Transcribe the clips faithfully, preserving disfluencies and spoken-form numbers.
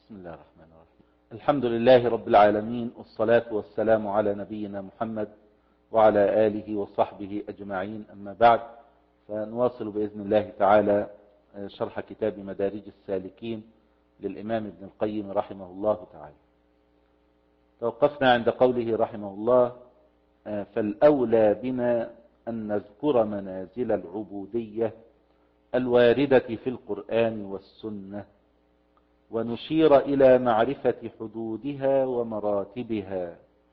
بسم الله الرحمن الرحيم. الحمد لله رب العالمين، والصلاة والسلام على نبينا محمد وعلى آله وصحبه أجمعين، أما بعد، فنواصل بإذن الله تعالى شرح كتاب مدارج السالكين للإمام ابن القيم رحمه الله تعالى. توقفنا عند قوله رحمه الله: فالأولى بنا أن نذكر منازل العبودية الواردة في القرآن والسنة، ونشير إلى معرفة حدودها ومراتبها،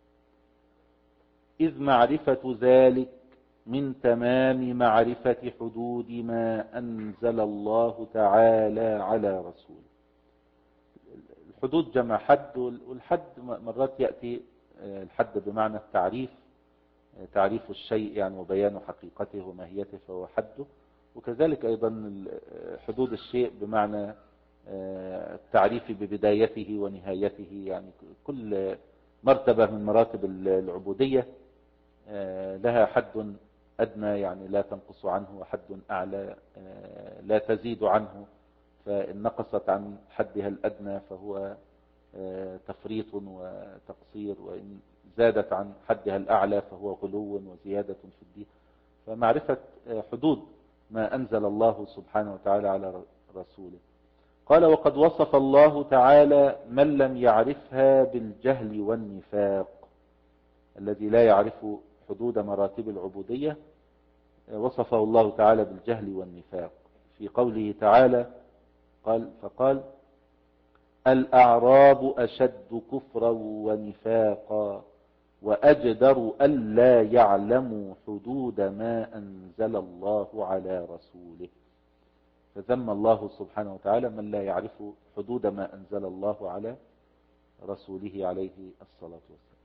إذ معرفة ذلك من تمام معرفة حدود ما أنزل الله تعالى على رسوله. الحدود جمع حد، والحد مرات يأتي الحد بمعنى التعريف، تعريف الشيء يعني وبيان حقيقته وماهيته فهو حده، وكذلك أيضا حدود الشيء بمعنى التعريف ببدايته ونهايته، يعني كل مرتبة من مراتب العبودية لها حد أدنى يعني لا تنقص عنه، وحد أعلى لا تزيد عنه، فإن نقصت عن حدها الأدنى فهو تفريط وتقصير، وإن زادت عن حدها الأعلى فهو غلو وزيادة في الدين. فمعرفة حدود ما أنزل الله سبحانه وتعالى على رسوله. قال: وقد وصف الله تعالى من لم يعرفها بالجهل والنفاق. الذي لا يعرف حدود مراتب العبودية وصفه الله تعالى بالجهل والنفاق في قوله تعالى: قال فقال: الأعراب أشد كفرا ونفاقا وأجدر ألا يعلموا حدود ما أنزل الله على رسوله. فذم الله سبحانه وتعالى من لا يعرف حدود ما أنزل الله على رسوله عليه الصلاة والسلام.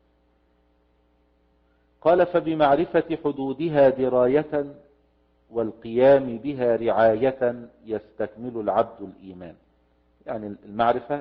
قال: فبمعرفة حدودها دراية والقيام بها رعاية يستكمل العبد الإيمان. يعني المعرفة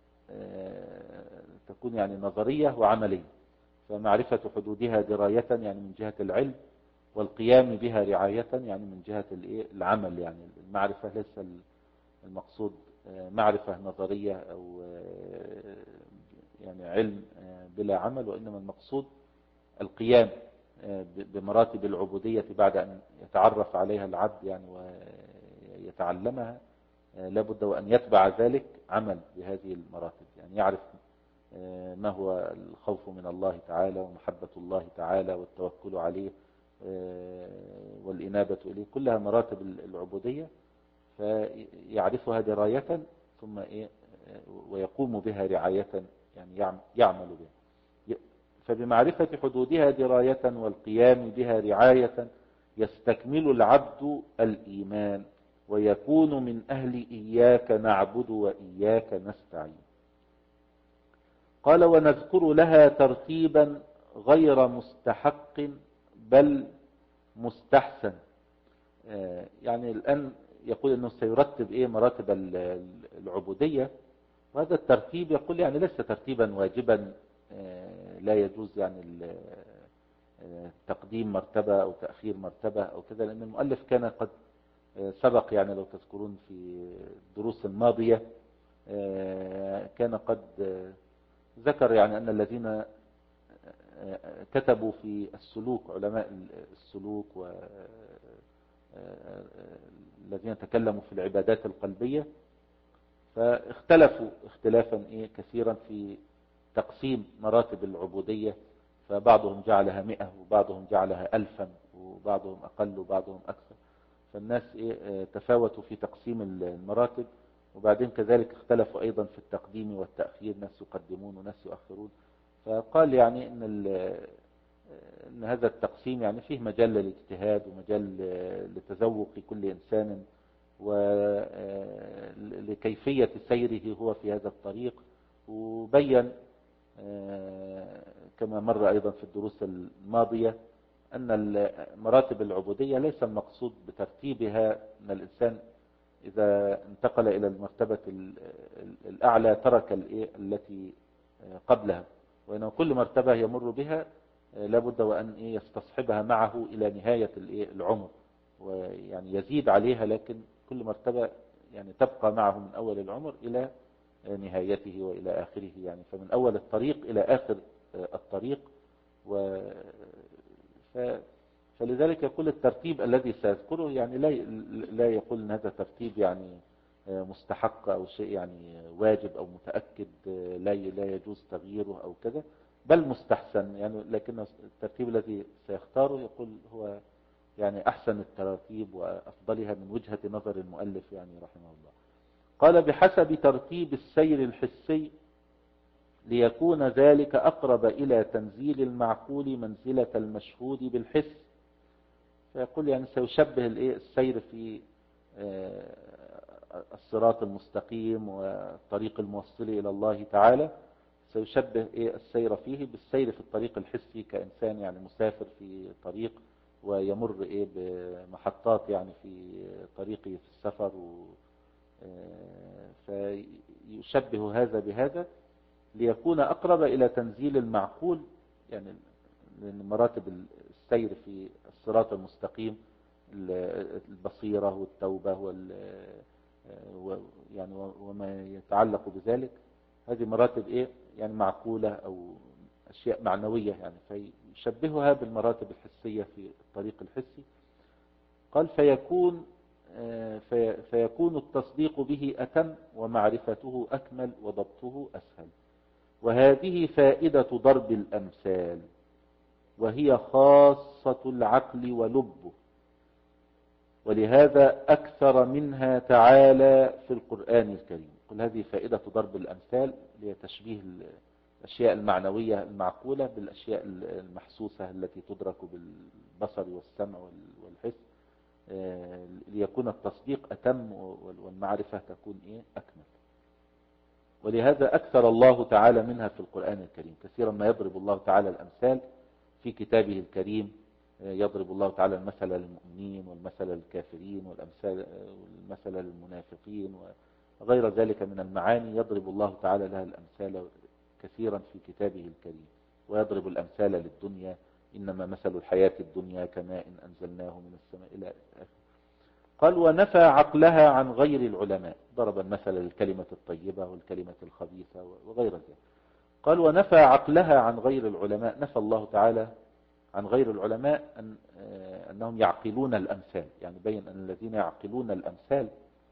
تكون يعني نظرية وعملية، فمعرفة حدودها دراية يعني من جهة العلم، والقيام بها رعاية يعني من جهة العمل. يعني المعرفة ليس المقصود معرفة نظرية أو يعني علم بلا عمل، وإنما المقصود القيام بمراتب العبودية بعد أن يتعرف عليها العبد يعني ويتعلمها، لابد وأن يتبع ذلك عمل بهذه المراتب، يعني يعرف ما هو الخوف من الله تعالى ومحبة الله تعالى والتوكل عليه والإنابة إليه، كلها مراتب العبودية، فيعرفها دراية ثم إيه ويقوم بها رعاية، يعني يعمل بها. فبمعرفة حدودها دراية والقيام بها رعاية يستكمل العبد الإيمان ويكون من أهل إياك نعبد وإياك نستعين. قال: ونذكر لها ترتيبا غير مستحق بل مستحسن. يعني الآن يقول أنه سيرتب إيه مراتب العبودية، وهذا الترتيب يقول يعني ليس ترتيبا واجبا لا يجوز يعني تقديم مرتبة أو تأخير مرتبة أو كذا، لأن المؤلف كان قد سبق يعني لو تذكرون في الدروس الماضية كان قد ذكر يعني أن الذين كتبوا في السلوك، علماء السلوك والذين تكلموا في العبادات القلبية، فاختلفوا اختلافا إيه كثيرا في تقسيم مراتب العبودية، فبعضهم جعلها مئة وبعضهم جعلها ألفا وبعضهم أقل وبعضهم أكثر، فالناس إيه تفاوتوا في تقسيم المراتب، وبعدين كذلك اختلفوا أيضا في التقديم والتأخير، ناس يقدمون وناس يؤخرون. فقال يعني إن, إن هذا التقسيم يعني فيه مجال للاجتهاد ومجال لتذوق كل إنسان ولكيفية سيره هو في هذا الطريق، وبين كما مر أيضا في الدروس الماضية أن مراتب العبودية ليس المقصود بترتيبها أن الإنسان إذا انتقل إلى المرتبة الأعلى ترك التي قبلها، وإنه كل مرتبة يمر بها لابد وأن يستصحبها معه إلى نهاية العمر، ويعني يزيد عليها، لكن كل مرتبة يعني تبقى معه من أول العمر إلى نهايته وإلى آخره يعني، فمن أول الطريق إلى آخر الطريق. و ف... فلذلك يقول الترتيب الذي سيذكره يعني لا لا يقول ان هذا ترتيب يعني مستحق او شيء يعني واجب او متأكد لا لا يجوز تغييره او كذا، بل مستحسن يعني، لكن الترتيب الذي سيختاره يقول هو يعني احسن الترتيب وافضلها من وجهة نظر المؤلف يعني رحمه الله. قال بحسب ترتيب السير الحسي ليكون ذلك أقرب إلى تنزيل المعقول منزلة المشهود بالحس. فيقول يعني سيشبه السير في الصراط المستقيم والطريق الموصل إلى الله تعالى، سيشبه السير فيه بالسير في الطريق الحسي كإنسان يعني مسافر في طريق ويمر بمحطات يعني في طريقه في السفر، فيشبه هذا بهذا ليكون أقرب إلى تنزيل المعقول يعني، لأن مراتب السير في الصراط المستقيم البصيرة والتوبة وال يعني وما يتعلق بذلك، هذه مراتب إيه يعني معقولة أو أشياء معنوية يعني، فيشبهها بالمراتب الحسية في الطريق الحسي. قال فيكون في فيكون التصديق به أتم ومعرفته أكمل وضبطه أسهل. وهذه فائدة ضرب الأمثال، وهي خاصة العقل ولبه، ولهذا أكثر منها تعالى في القرآن الكريم. قل هذه فائدة ضرب الأمثال لتشبيه الأشياء المعنوية المعقولة بالأشياء المحسوسة التي تدرك بالبصر والسمع والحس، ليكون التصديق أتم والمعرفة تكون إيه أكمل. ولهذا أكثر الله تعالى منها في القرآن الكريم، كثيرا ما يضرب الله تعالى الأمثال في كتابه الكريم، يضرب الله تعالى المثل للمؤمنين والمثل للكافرين والأمثال والمثل للمنافقين وغير ذلك من المعاني، يضرب الله تعالى لها الأمثال كثيرا في كتابه الكريم. ويضرب الأمثال للدنيا، إنما مثل الحياة الدنيا كماء أنزلناه من السماء إلى آخره. قال ونفى عقلها عن غير العلماء، ضرب المثل للكلمة الطيبة والكلمة الخبيثة وغير ذلك. قال ونفى عقلها عن غير العلماء، نفى الله تعالى عن غير العلماء أن أنهم يعقلون الأمثال، يعني بين أن الذين يعقلون الأمثال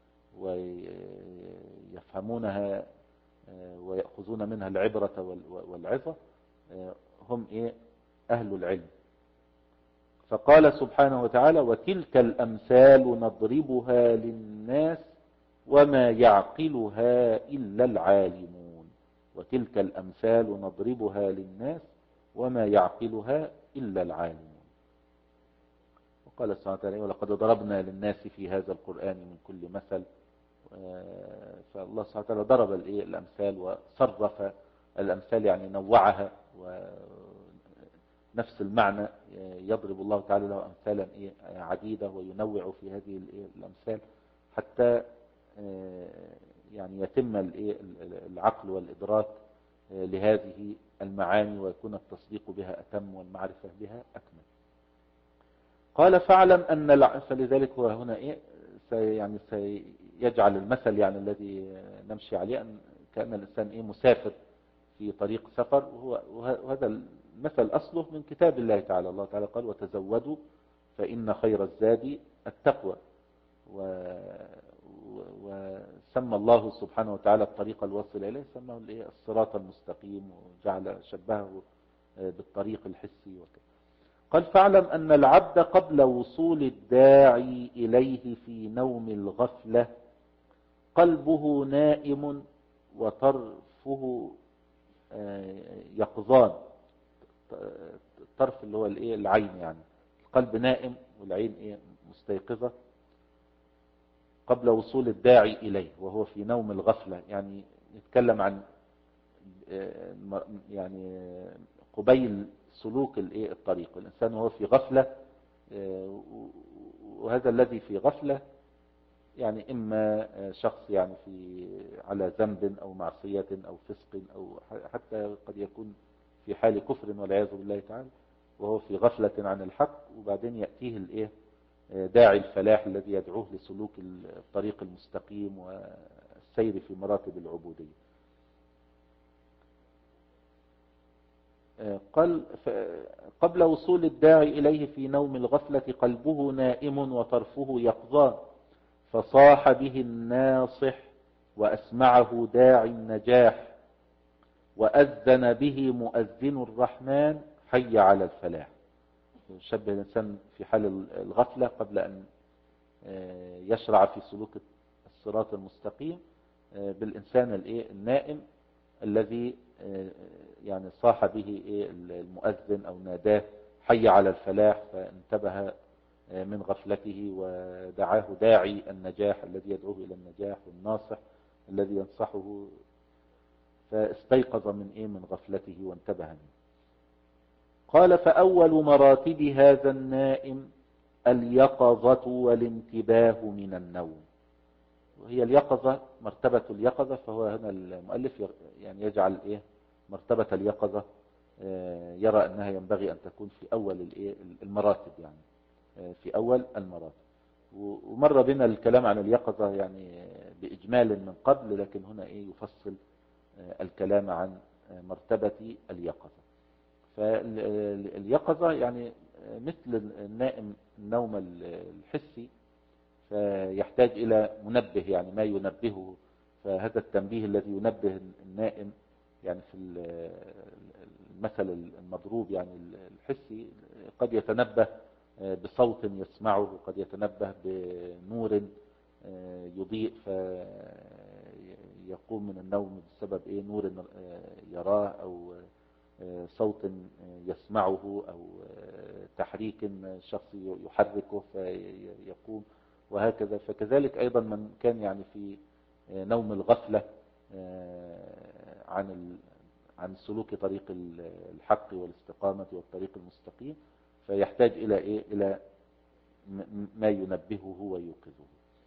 ويفهمونها ويأخذون منها العبرة والعظة هم إيه أهل العلم. فقال سبحانه وتعالى وتلك الأمثال نضربها للناس وما يعقلها إلا العالمون. وتلك الأمثال نضربها للناس وما يعقلها إلا العالمون. وقال سبحانه وتعالى ولقد ضربنا للناس في هذا القرآن من كل مثل. فالله سبحانه وتعالى ضرب الأمثال وصرف الأمثال يعني نوعها، ونفس المعنى يضرب الله تعالى له أمثالا عديدة وينوع في هذه الأمثال حتى يعني يتم العقل والإدراك لهذه المعاني ويكون التصديق بها أتم والمعرفة بها أكمل. قال فاعلم أن الع... فلذلك هو هنا إيه سي... يعني سيجعل المثل يعني الذي نمشي عليه أن كأن الإنسان إيه مسافر في طريق سفر، وهو وهذا المثل أصله من كتاب الله تعالى. الله تعالى قال وتزودوا فإن خير الزاد التقوى، و... وسمى الله سبحانه وتعالى الطريق الواصل إليه سماه الصراط المستقيم، وجعل شبهه بالطريق الحسي وكذا. قال فاعلم أن العبد قبل وصول الداعي إليه في نوم الغفلة قلبه نائم وطرفه يقظان. الطرف اللي هو العين، يعني القلب نائم والعين ايه مستيقظة قبل وصول الداعي إليه وهو في نوم الغفلة. يعني يتكلم عن يعني قبيل سلوك الطريق، الإنسان وهو في غفلة، وهذا الذي في غفلة يعني إما شخص يعني في على ذنب أو معصية أو فسق أو حتى قد يكون في حال كفر والعياذ بالله تعالى، وهو في غفلة عن الحق، وبعدين يأتيه الإيه داعي الفلاح الذي يدعوه لسلوك الطريق المستقيم والسير في مراتب العبودية. قال قبل وصول الداعي إليه في نوم الغفلة قلبه نائم وطرفه يقظان، فصاح به الناصح وأسمعه داعي النجاح، وأذن به مؤذن الرحمن حي على الفلاح. شبه الإنسان في حال الغفلة قبل أن يشرع في سلوك الصراط المستقيم بالإنسان النائم الذي يعني صاح به المؤذن أو ناداه حي على الفلاح، فانتبه من غفلته ودعاه داعي النجاح الذي يدعوه إلى النجاح، والناصح الذي ينصحه، فاستيقظ من إيه من غفلته وانتبه منه. قال فأول مراتب هذا النائم اليقظة والانتباه من النوم. وهي اليقظة مرتبة اليقظة، فهو هنا المؤلف يعني يجعل إيه مرتبة اليقظة يرى أنها ينبغي أن تكون في أول المراتب، يعني في أول المراتب. ومر بنا الكلام عن اليقظة يعني بإجمال من قبل، لكن هنا إيه يفصل الكلام عن مرتبة اليقظة. فاليقظة يعني مثل النائم النوم الحسي، فيحتاج إلى منبه، يعني ما ينبهه. فهذا التنبيه الذي ينبه النائم يعني في المثل المضروب يعني الحسي قد يتنبه بصوت يسمعه، قد يتنبه بنور يضيء فيقوم من النوم بسبب إيه نور يراه، أو صوت يسمعه، أو تحريك شخص يحركه فيقوم، وهكذا. فكذلك أيضا من كان يعني في نوم الغفلة عن عن سلوك طريق الحق والاستقامة والطريق المستقيم، فيحتاج إلى إيه إلى ما ينبهه ويوقظه.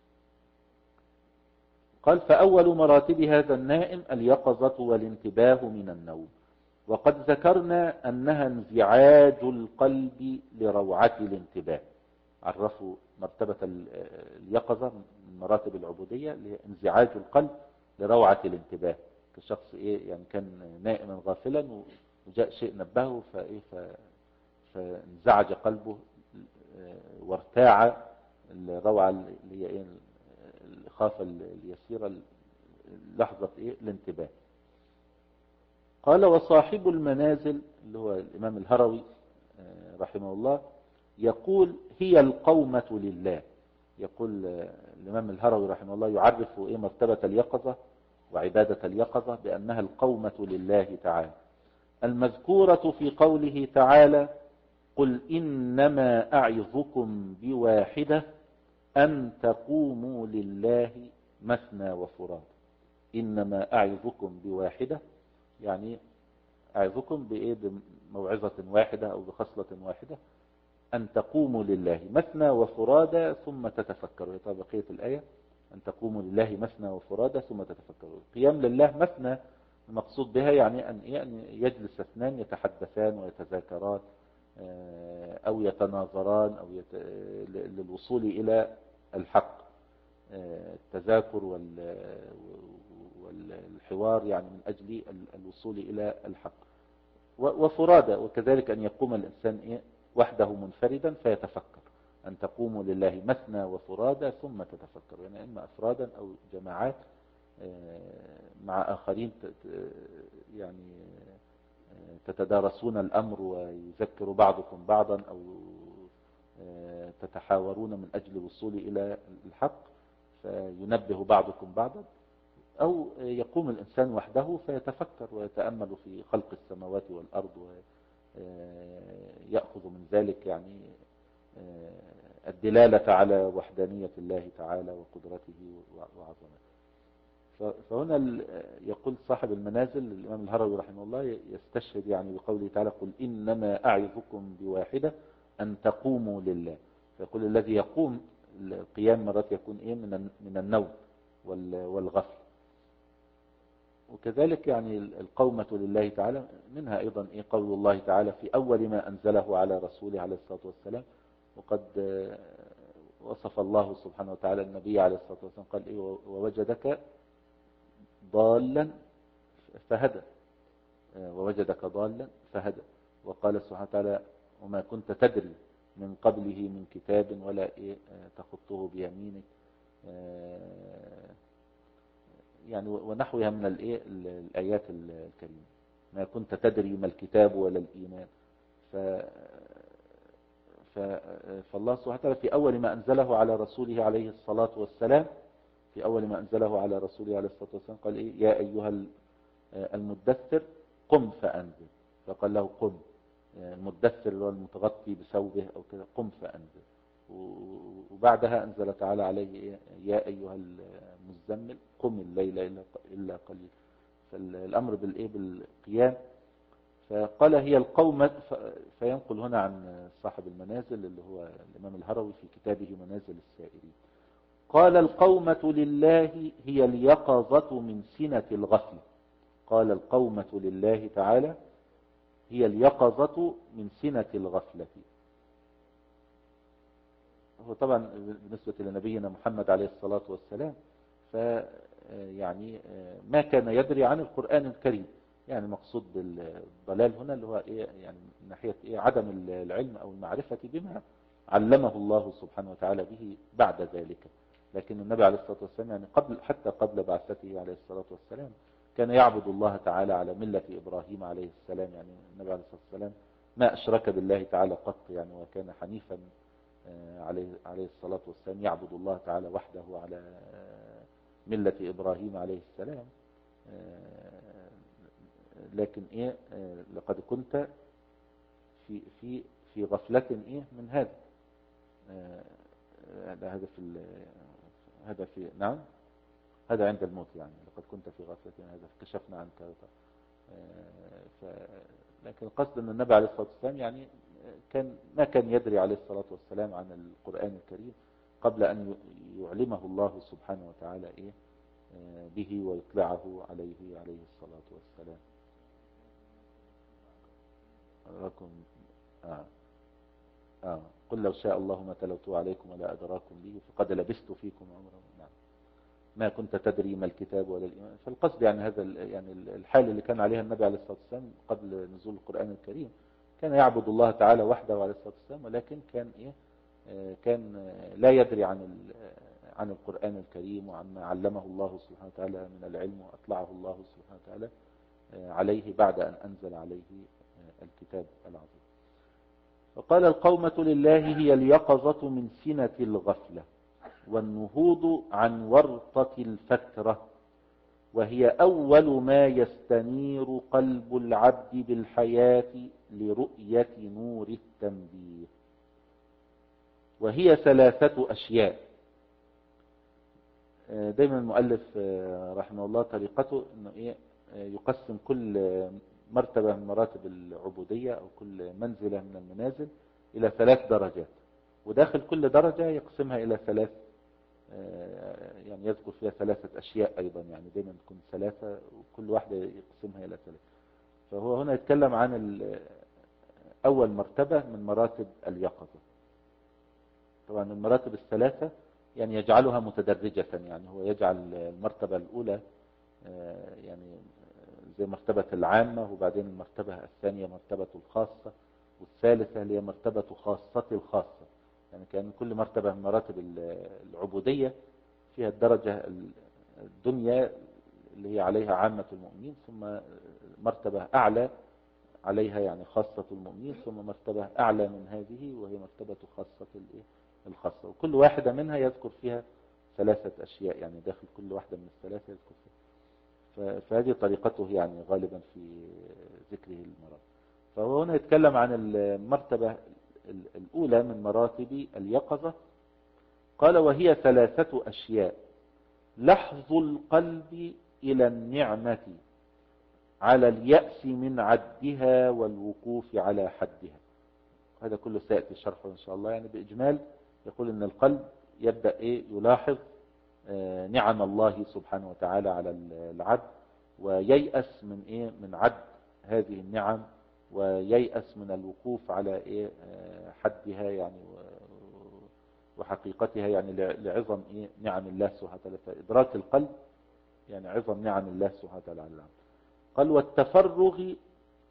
قال فأول مراتب هذا النائم اليقظة والانتباه من النوم. وقد ذكرنا أنها انزعاج القلب لروعة الانتباه. عرفوا مرتبة اليقظة من مراتب العبودية اللي هي انزعاج القلب لروعة الانتباه. كشخص إيه يعني كان نائما غافلا وجاء شيء نبهه فإيه فانزعج قلبه وارتاع الروعة اللي هي إيه الإخافة اليسيرة لحظة إيه الانتباه. قال وصاحب المنازل اللي هو الإمام الهروي رحمه الله يقول هي القومة لله. يقول الإمام الهروي رحمه الله يعرف إيه مرتبة اليقظة وعبادة اليقظة بأنها القومة لله تعالى، المذكورة في قوله تعالى قل إنما أعظكم بواحدة أن تقوموا لله مثنى وفراد. إنما أعظكم بواحدة يعني أعظكم بإيه بموعظة واحدة أو بخصلة واحدة، أن تقوموا لله مثنى وفرادا ثم تتفكروا. طيب بقية الآية أن تقوموا لله مثنى وفرادا ثم تتفكروا. القيام لله مثنى المقصود بها يعني أن يجلس اثنان يتحدثان ويتذاكران أو يتناظران أو يت... للوصول إلى الحق، التذاكر وال... والحوار يعني من أجل الوصول إلى الحق. وفرادا وكذلك أن يقوم الإنسان إيه وحده منفردا فيتفكر. أن تقوموا لله مثنى وفرادا ثم تتفكر، يعني إما أفرادا أو جماعات مع آخرين يعني تتدارسون الأمر ويذكر بعضكم بعضا، أو تتحاورون من أجل الوصول إلى الحق فينبه بعضكم بعضا، أو يقوم الإنسان وحده فيتفكر ويتأمل في خلق السماوات والأرض ويأخذ من ذلك يعني الدلالة على وحدانية الله تعالى وقدرته وعظمته. فهنا يقول صاحب المنازل الإمام الهروي رحمه الله يستشهد يعني بقوله تعالى قل إنما أعظكم بواحدة أن تقوموا لله. فيقول الذي يقوم القيام مرات يكون إيه من النوم والغفل. وكذلك يعني القومة لله تعالى منها أيضا إيه قول الله تعالى في أول ما أنزله على رسوله عليه الصلاة والسلام. وقد وصف الله سبحانه وتعالى النبي عليه الصلاة والسلام قال إيه ووجدك ضالا فهدى، ووجدك ضالا فهدى. وقال سبحانه وتعالى وما كنت تدري من قبله من كتاب ولا إيه تخطه بيمينك، يعني ونحوها من الإيه الآيات الكريمة. ما كنت تدري ما الكتاب ولا الإيمان. ف فالله سبحانه وتعالى في أول ما أنزله على رسوله عليه الصلاة والسلام في أول ما أنزله على رسوله عليه الصلاة والسلام قال إيه يا أيها المدثر قم فأنذر. فقال له قم، المدثر اللي هو المتغطي بثوبه أو كده، قم فأنذر. وبعدها أنزل تعالى عليه إيه يا أيها المزمل قم الليل إلا قليل. فالأمر بالإيه بالقيام. فقال هي القومة، فينقل هنا عن صاحب المنازل اللي هو الإمام الهروي في كتابه منازل السائرين، قال القومة لله هي اليقظة من سنة الغفلة. قال القومة لله تعالى هي اليقظة من سنة الغفلة. هو طبعا بالنسبة لنبينا محمد عليه الصلاة والسلام فيعني ما كان يدري عن القرآن الكريم، يعني مقصود بالضلال هنا اللي هو إيه يعني من ناحية إيه عدم العلم أو المعرفة بما علمه الله سبحانه وتعالى به بعد ذلك. لكن النبي عليه الصلاة والسلام يعني قبل حتى قبل بعثته عليه الصلاة والسلام كان يعبد الله تعالى على ملة إبراهيم عليه السلام. يعني النبي عليه الصلاة والسلام ما أشرك بالله تعالى قط، يعني وكان حنيفا عليه عليه الصلاة والسلام يعبد الله تعالى وحده على ملة إبراهيم عليه السلام. لكن إيه لقد كنت في في في غفلة إيه من هذا هذا في هذا في نعم هذا عند الموت، يعني لقد كنت في غفلة هذا فكشفنا عنك. ف لكن القصد أن النبي عليه الصلاة والسلام يعني كان ما كان يدري عليه الصلاة والسلام عن القرآن الكريم قبل أن يعلمه الله سبحانه وتعالى إيه به ويطلعه عليه عليه الصلاة والسلام. أراكم آه. آه. قل لو شاء الله ما تلوته عليكم ولا أدراكم به فقد لبست فيكم عمرا. نعم. ما كنت تدري ما الكتاب ولا الإيمان. فالقصد يعني هذا يعني الحال اللي كان عليها النبي عليه الصلاة والسلام قبل نزول القرآن الكريم، كان يعبد الله تعالى وحده عليه الصلاة والسلام، ولكن كان إيه كان لا يدري عن عن القرآن الكريم وعن ما علمه الله سبحانه وتعالى من العلم وأطلعه الله سبحانه وتعالى عليه بعد أن أنزل عليه الكتاب العظيم. وقال القومة لله هي اليقظة من سنة الغفلة والنهوض عن ورطة الفترة، وهي أول ما يستنير قلب العبد بالحياة لرؤية نور التنبيه. وهي ثلاثة أشياء. دايما المؤلف رحمه الله طريقته انه ايه يقسم كل مرتبة من مراتب العبودية او كل منزلة من المنازل الى ثلاث درجات، وداخل كل درجة يقسمها الى ثلاث، يعني يذكر فيها ثلاثة اشياء ايضا، يعني دايما تكون ثلاثة وكل واحدة يقسمها الى ثلاثة. فهو هنا يتكلم عن اول مرتبة من مراتب اليقظة. طبعا المراتب الثلاثة يعني يجعلها متدرجة، يعني هو يجعل المرتبة الأولى يعني زي مرتبة العامة، وبعدين المرتبة الثانية مرتبة الخاصة، والثالثة هي مرتبة خاصة الخاصة. يعني كان كل مرتبة من مراتب العبودية فيها الدرجة الدنيا اللي هي عليها عامة المؤمنين، ثم مرتبة أعلى عليها يعني خاصة المؤمنين، ثم مرتبة أعلى من هذه وهي مرتبة خاصة الخاصة، وكل واحدة منها يذكر فيها ثلاثة أشياء، يعني داخل كل واحدة من الثلاثة يذكر فيها. فهذه طريقته يعني غالبا في ذكره المراتب. فهو هنا يتكلم عن المرتبة الأولى من مراتب اليقظة. قال وهي ثلاثة أشياء: لحظ القلب إلى النعمة على اليأس من عدها والوقوف على حدها. هذا كله سيأتي شرحه إن شاء الله. يعني بإجمال يقول إن القلب يبدأ إيه يلاحظ نعم الله سبحانه وتعالى على العبد، وييأس من إيه من عد هذه النعم، وييأس من الوقوف على إيه حدها يعني وحقيقتها، يعني لعظم إيه نعم الله سبحانه وتعالى. فإدراك القلب يعني عظم نعم الله سبحانه وتعالى على العبد. قال والتفرغ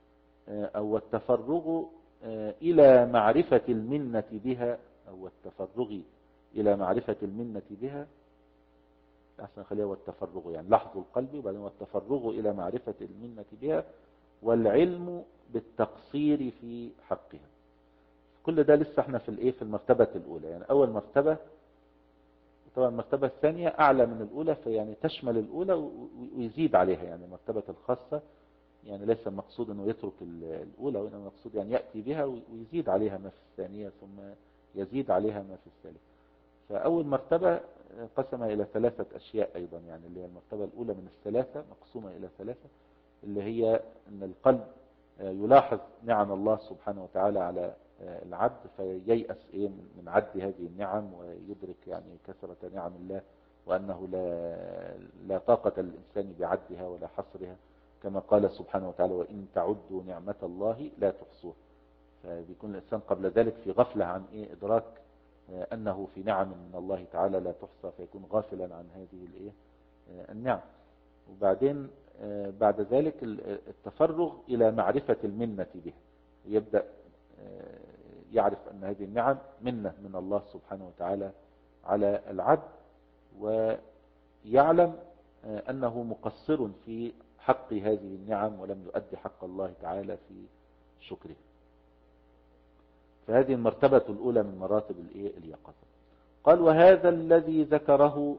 أو التفرغ إلى معرفة المنة بها، أو التفرغ إلى معرفة المنة بها، أحسن خليها والتفرغ، يعني لحظ القلب، وبعدين والتفرغ إلى معرفة المنة بها والعلم بالتقصير في حقها. كل ده لسه احنا في الايه في المرتبة الأولى. يعني أول مرتبة، طبعا المرتبة الثانية أعلى من الأولى، فيعني تشمل الأولى ويزيد عليها. يعني مرتبة الخاصة يعني ليس المقصود أنه يترك الأولى، وإنما المقصود يعني يأتي بها ويزيد عليها ما في الثانية، ثم يزيد عليها ما في الثالثة. فأول مرتبة قسمها إلى ثلاثة أشياء أيضا، يعني اللي هي المرتبة الأولى من الثلاثة مقسومة إلى ثلاثة، اللي هي أن القلب يلاحظ نعم الله سبحانه وتعالى على العبد، فييأس إيه من عد هذه النعم، ويدرك يعني كثرة نعم الله، وأنه لا, لا طاقة للإنسان بعدها ولا حصرها، كما قال سبحانه وتعالى وإن تعدوا نعمة الله لا تحصوها. فبيكون الإنسان قبل ذلك في غفلة عن إيه إدراك أنه في نعم من الله تعالى لا تحصى، فيكون غافلا عن هذه الإيه النعم. وبعدين بعد ذلك التفرغ إلى معرفة المنة به، يبدأ يعرف أن هذه النعم منة من الله سبحانه وتعالى على العبد، ويعلم أنه مقصر في حق هذه النعم ولم يؤدي حق الله تعالى في شكره. فهذه المرتبة الأولى من مراتب اليقظة. قال وهذا الذي ذكره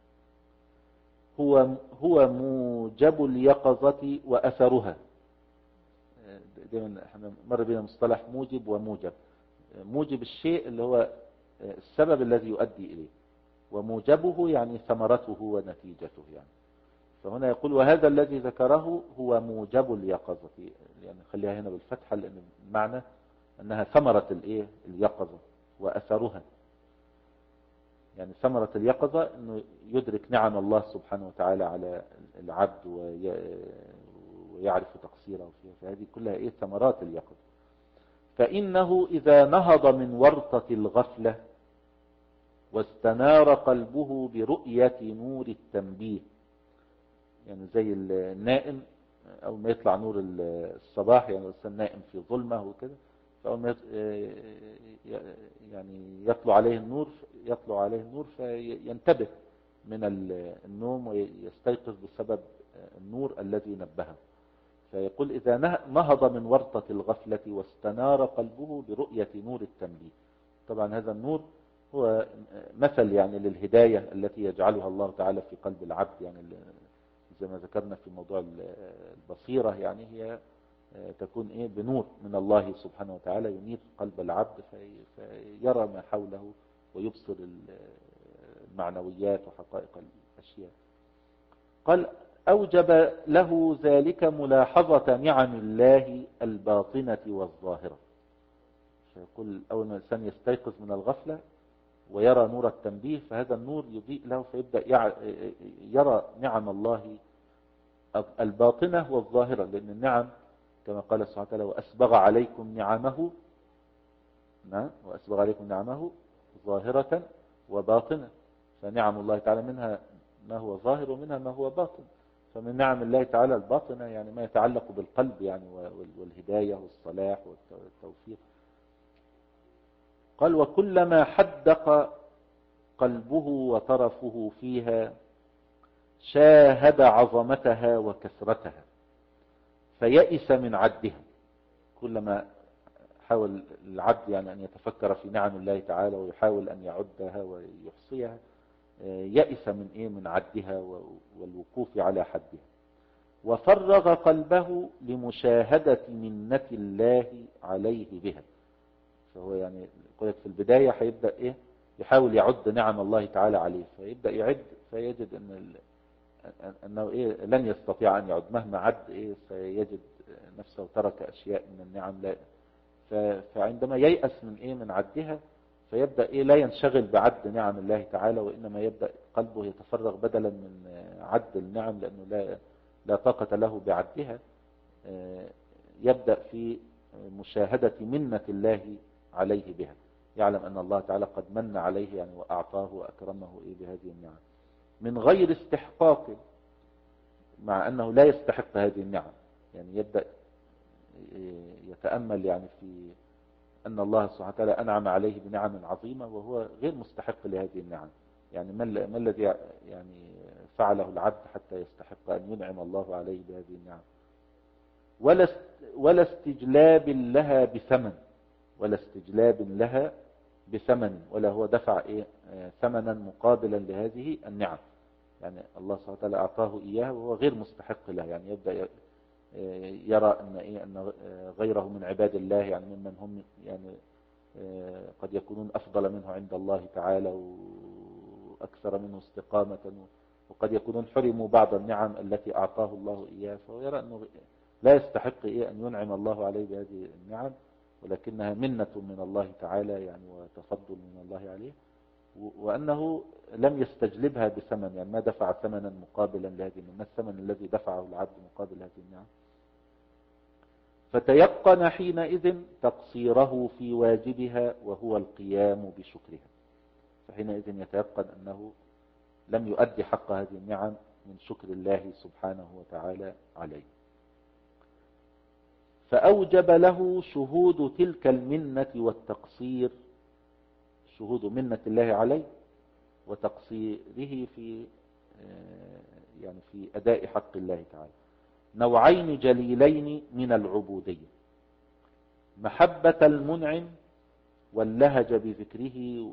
هو هو موجب اليقظة وأثرها. دايما احنا مر بنا مصطلح موجب وموجب. موجب الشيء اللي هو السبب الذي يؤدي إليه، وموجبه يعني ثمرته ونتيجته. يعني فهنا يقول وهذا الذي ذكره هو موجب اليقظة، يعني خليها هنا بالفتحة لأن المعنى أنها ثمرة الإيه اليقظة وأثرها. يعني ثمرة اليقظة أنه يدرك نعم الله سبحانه وتعالى على العبد ويعرف تقصيره فيها، فهذه كلها إيه ثمرات اليقظة. فإنه إذا نهض من ورطة الغفلة واستنار قلبه برؤية نور التنبيه، يعني زي النائم أول ما يطلع نور الصباح، يعني الإنسان نائم في ظلمة وكده، فأول ما يعني يطلع عليه النور يطلع عليه النور فينتبه من النوم ويستيقظ بسبب النور الذي نبهه. فيقول إذا نهض من ورطة الغفلة واستنار قلبه برؤية نور التنبيه. طبعا هذا النور هو مثل يعني للهداية التي يجعلها الله تعالى في قلب العبد، يعني زي ما ذكرنا في موضوع البصيرة، يعني هي تكون إيه بنور من الله سبحانه وتعالى ينير قلب العبد فيرى ما حوله ويبصر المعنويات وحقائق الأشياء. قال أوجب له ذلك ملاحظة نعم الله الباطنة والظاهرة. فيقول أول ما الإنسان يستيقظ من الغفلة ويرى نور التنبيه، فهذا النور يضيء له فيبدأ يرى نعم الله الباطنة والظاهرة، لأن النعم كما قال سبحانه وتعالى وأسبغ عليكم نعمه وأسبغ عليكم نعمه ظاهرة وباطنة. فنعم الله تعالى منها ما هو ظاهر ومنها ما هو باطن. فمن نعم الله تعالى الباطنة يعني ما يتعلق بالقلب، يعني والهداية والصلاح والتوفيق. قال وكلما حدق قلبه وطرفه فيها شاهد عظمتها وكثرتها فيئس من عدها. كلما حاول العبد يعني أن يتفكر في نعم الله تعالى ويحاول أن يعدها ويحصيها يئس من إيه من عدها والوقوف على حدها، وفرغ قلبه لمشاهدة منة الله عليه بها. فهو يعني قلت في البداية هيبدأ إيه يحاول يعد نعم الله تعالى عليه، فيبدأ يعد فيجد أن أنه إيه لن يستطيع أن يعد، مهما عد إيه سيجد نفسه ترك أشياء من النعم. لا فعندما ييأس من إيه من عدها فيبدأ إيه لا ينشغل بعد نعم الله تعالى، وإنما يبدأ قلبه يتفرغ بدلا من عد النعم، لأنه لا لا طاقة له بعدها. يبدأ في مشاهدة منة الله عليه بها، يعلم أن الله تعالى قد من عليه يعني وأعطاه وأكرمه إيه بهذه النعم من غير استحقاق، مع أنه لا يستحق هذه النعم. يعني يبدأ يتأمل يعني في أن الله سبحانه وتعالى أنعم عليه بنعم عظيمة وهو غير مستحق لهذه النعم. يعني ما الذي يعني فعله العبد حتى يستحق أن ينعم الله عليه بهذه النعم؟ ولا ولا استجلاب لها بثمن، ولا استجلاب لها بثمن، ولا هو دفع إيه ثمنا مقابلا لهذه النعم. يعني الله سبحانه وتعالى أعطاه إياه وهو غير مستحق له. يعني يبدأ يرى أن إيه أن غيره من عباد الله يعني ممن هم يعني قد يكونون أفضل منه عند الله تعالى وأكثر منه استقامة، وقد يكونون حرموا بعض النعم التي أعطاه الله إياه، فهو يرى أنه لا يستحق إيه أن ينعم الله عليه بهذه النعم، ولكنها منة من الله تعالى يعني وتفضل من الله عليه، وأنه لم يستجلبها بثمن، يعني ما دفع ثمنا مقابلا لهذه النعم، ما الثمن الذي دفعه العبد مقابل هذه النعم. فتيقن حينئذ تقصيره في واجبها وهو القيام بشكرها، فحينئذ يتيقن أنه لم يؤدي حق هذه النعم من شكر الله سبحانه وتعالى عليه. فأوجب له شهود تلك المنة والتقصير، شهود منة الله عليه وتقصيره في يعني في أداء حق الله تعالى، نوعين جليلين من العبودية: محبة المنعم واللهج بذكره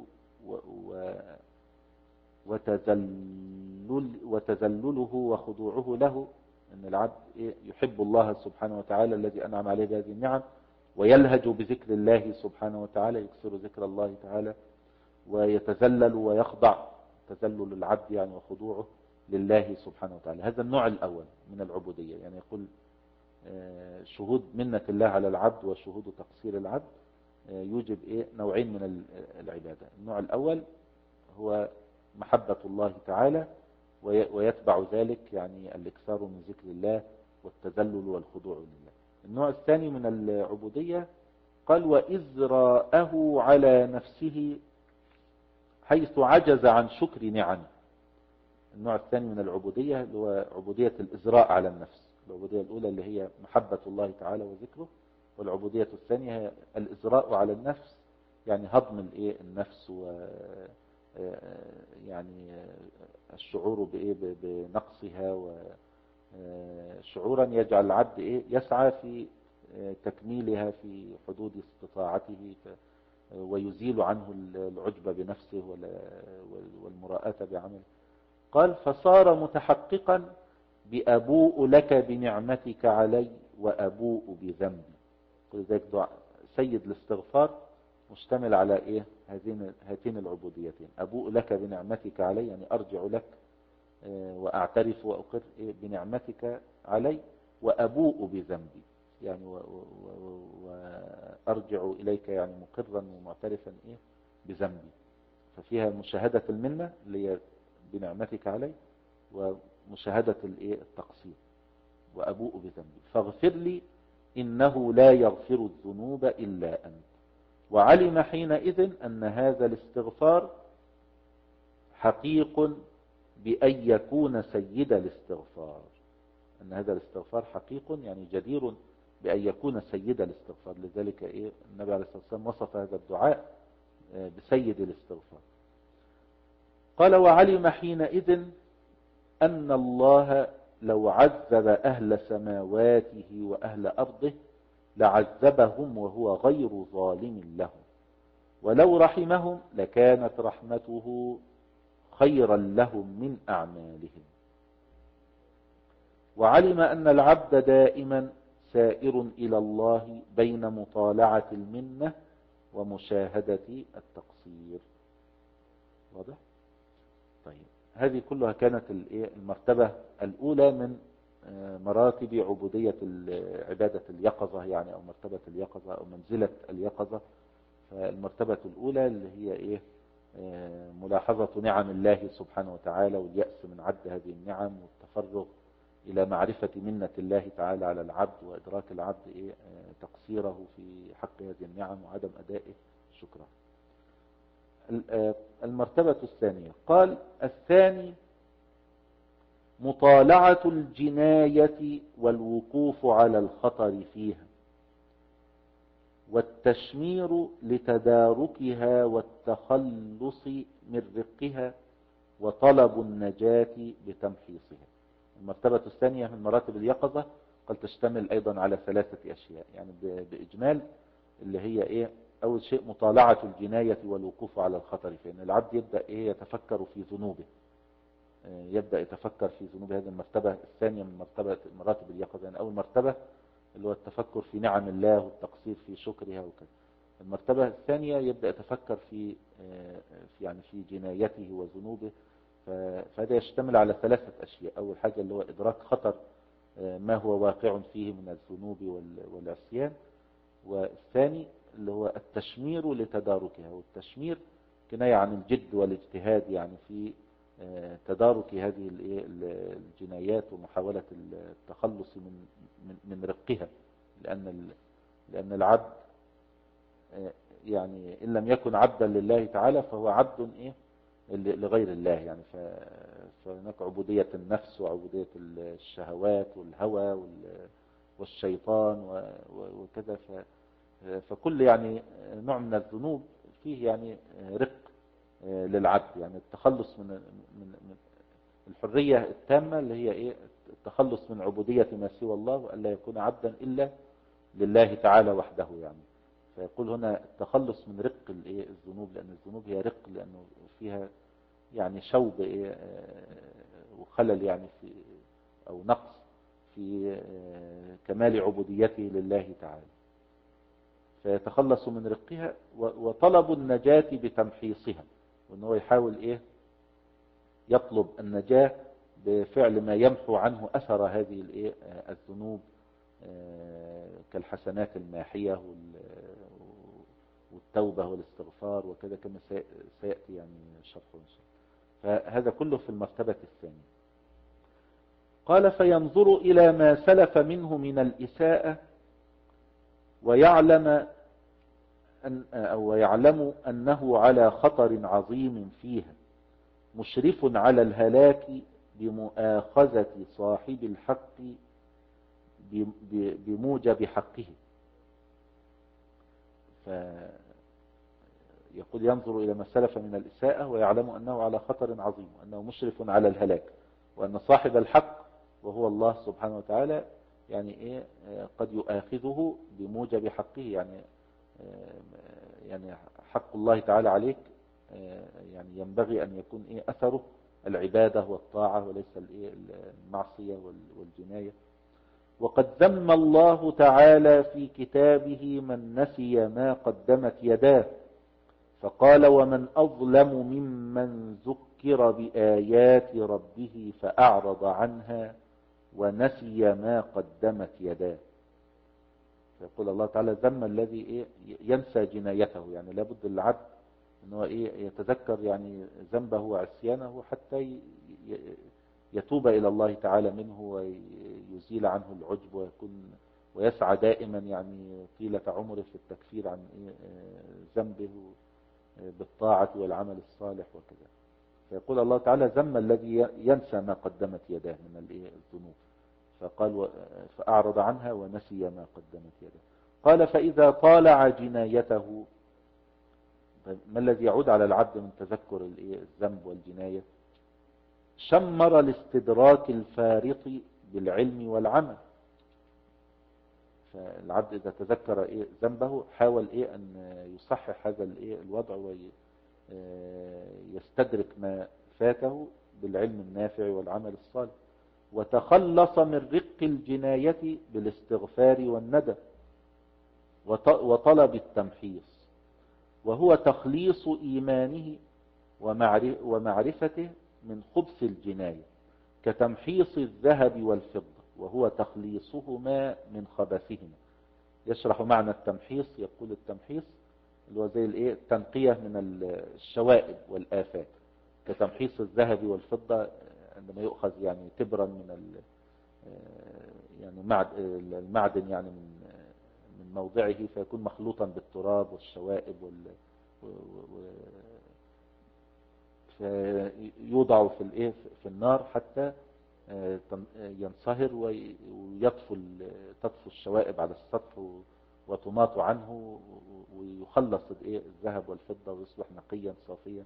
وتذلل وتذلله وخضوعه له، أن العبد يحب الله سبحانه وتعالى الذي أنعم عليه بهذه النعم، ويلهج بذكر الله سبحانه وتعالى، يكثر ذكر الله تعالى، ويتذلل ويخضع، تذلل العبد يعني وخضوعه لله سبحانه وتعالى. هذا النوع الأول من العبودية. يعني يقول شهود منة الله على العبد وشهود تقصير العبد يوجب إيه نوعين من العبادة. النوع الأول هو محبة الله تعالى ويتبع ذلك يعني الاكثار من ذكر الله والتذلل والخضوع لله. النوع الثاني من العبودية قال: وإزراءه على نفسه حيث عجز عن شكر نعمه. النوع الثاني من العبودية اللي هو عبودية الإزراء على النفس. العبودية الأولى اللي هي محبة الله تعالى وذكره، والعبودية الثانية هي الإزراء على النفس، يعني هضم الإيه النفس و يعني الشعور بإيه بنقصها، وشعورا يجعل العبد إيه يسعى في تكميلها في حدود استطاعته، ويزيل عنه العجب بنفسه والمراءة بعمله. قال: فصار متحققا بأبوء لك بنعمتك علي وأبوء بذنبي. ولذلك دعاء سيد الاستغفار مشتمل على إيه هذين هاتين العبوديتين: أبوء لك بنعمتك علي، يعني أرجع لك وأعترف وأقر بنعمتك علي، وأبوء بذنبي، يعني وأرجع إليك يعني مقرا ومعترفا إيه بذنبي. ففيها مشاهدة المنة اللي هي بنعمتك علي، ومشاهدة الإيه التقصير، وأبوء بذنبي فاغفر لي إنه لا يغفر الذنوب إلا أنت. وعلم حينئذ أن هذا الاستغفار حقيق بأن يكون سيد الاستغفار، أن هذا الاستغفار حقيق يعني جدير بأن يكون سيد الاستغفار. لذلك إيه النبي عليه الصلاة والسلام وصف هذا الدعاء بسيد الاستغفار. قال: وعلم حينئذ أن الله لو عذب أهل سماواته وأهل أرضه لعذبهم وهو غير ظالم لهم، ولو رحمهم لكانت رحمته خيرا لهم من أعمالهم. وعلم أن العبد دائما سائر إلى الله بين مطالعة المنة ومشاهدة التقصير. واضح؟ طيب، هذه كلها كانت المرتبة الأولى من مراتب عبودية عبادة اليقظة، يعني أو مرتبة اليقظة أو منزلة اليقظة. فالمرتبة الأولى اللي هي إيه ملاحظة نعم الله سبحانه وتعالى واليأس من عد هذه النعم، والتفرغ إلى معرفة منة الله تعالى على العبد، وإدراك العبد إيه تقصيره في حق هذه النعم وعدم أدائه شكرا. المرتبة الثانية قال: الثاني مطالعة الجناية والوقوف على الخطر فيها. والتشمير لتداركها والتخلص من رقها، وطلب النجاة بتمحيصها. المرتبة الثانية من مراتب اليقظة قد تشتمل أيضا على ثلاثة أشياء، يعني بإجمال اللي هي إيه؟ أول شيء مطالعة الجناية والوقوف على الخطر، فإن العبد يبدأ إيه؟ يتفكر في ذنوبه، يبدأ يتفكر في ذنوب. هذه المرتبة الثانية من مرتبة مراتب اليقظة. يعني أول مرتبة اللي هو التفكر في نعم الله والتقصير في شكرها وكذا. المرتبة الثانية يبدأ يتفكر في في يعني في جنايته وذنوبه. فهذا يشتمل على ثلاثة أشياء. أول حاجة اللي هو إدراك خطر ما هو واقع فيه من الذنوب والعصيان، والثاني اللي هو التشمير لتداركها. والتشمير كناية عن الجد والاجتهاد يعني في تدارك هذه الجنايات ومحاولة التخلص من من رقها، لأن لأن العبد يعني إن لم يكن عبدا لله تعالى فهو عبد إيه لغير الله. يعني فهناك عبودية النفس وعبودية الشهوات والهوى والشيطان وكذا. فكل يعني نوع من الذنوب فيه يعني رق للعبد، يعني التخلص من من الحرية التامة اللي هي ايه؟ التخلص من عبودية ما سوى الله، وألا يكون عبدا إلا لله تعالى وحده. يعني فيقول هنا التخلص من رق الايه؟ الذنوب، لأن الذنوب هي رق، لأنه فيها يعني شوب ايه؟ وخلل يعني في أو نقص في كمال عبوديته لله تعالى، فيتخلص من رقها. وطلب النجاة بتمحيصها، وان هو يحاول ايه؟ يطلب النجاة بفعل ما يمحو عنه اثر هذه الايه؟ الذنوب، كالحسنات الماحية والتوبة والاستغفار وكذا، كما سيأتي يعني شرحه إن شاء الله. فهذا كله في المرتبة الثانية. قال فينظر إلى ما سلف منه من الإساءة ويعلم أن أو يعلم أنه على خطر عظيم فيها، مشرف على الهلاك بمؤاخذة صاحب الحق بموجب حقه. فيقول ينظر إلى ما سلف من الإساءة ويعلم أنه على خطر عظيم، وأنه مشرف على الهلاك، وأن صاحب الحق وهو الله سبحانه وتعالى يعني إيه؟ قد يؤاخذه بموجب حقه. يعني يعني حق الله تعالى عليك يعني ينبغي أن يكون إيه؟ أثره العبادة والطاعة وليس الإيه؟ المعصية والجناية. وقد ذم الله تعالى في كتابه من نسي ما قدمت يداه، فقال ومن أظلم ممن ذكر بآيات ربه فأعرض عنها ونسي ما قدمت يداه. فيقول الله تعالى ذم الذي إيه؟ ينسى جنايته. يعني لابد العبد أنه إيه؟ يتذكر يعني ذنبه وعصيانه حتى يتوب إلى الله تعالى منه ويزيل عنه العجب، ويكون ويسعى دائما يعني طيلة عمره في التكفير عن ذنبه بالطاعة والعمل الصالح وكذا. فيقول الله تعالى ذم الذي ينسى ما قدمت يداه من الذنوب، فقال فأعرض عنها ونسي ما قدمت يداه. قال فإذا طالع جنايته، ما الذي يعود على العبد من تذكر الذنب والجناية؟ شمر الاستدراك الفارط بالعلم والعمل. فالعبد إذا تذكر إيه ذنبه حاول إيه أن يصحح هذا الإيه الوضع ويستدرك ما فاته بالعلم النافع والعمل الصالح. وتخلص من رق الجناية بالاستغفار والندى وطلب التمحيص، وهو تخليص إيمانه ومعرفته من خبث الجناية، كتمحيص الذهب والفضة، وهو تخليصهما من خبثهما. يشرح معنى التمحيص. يقول التمحيص اللي هو زي الايه؟ التنقية من الشوائب والآفات، كتمحيص الذهب والفضة عندما يؤخذ يعني تبرا من يعني المعدن يعني من من موضعه فيكون مخلوطا بالتراب والشوائب وال فيوضع في الايه في النار حتى ينصهر ويطفو تطفو الشوائب على السطح وتماط عنه ويخلص الذهب والفضة ويصبح نقيا صافيا.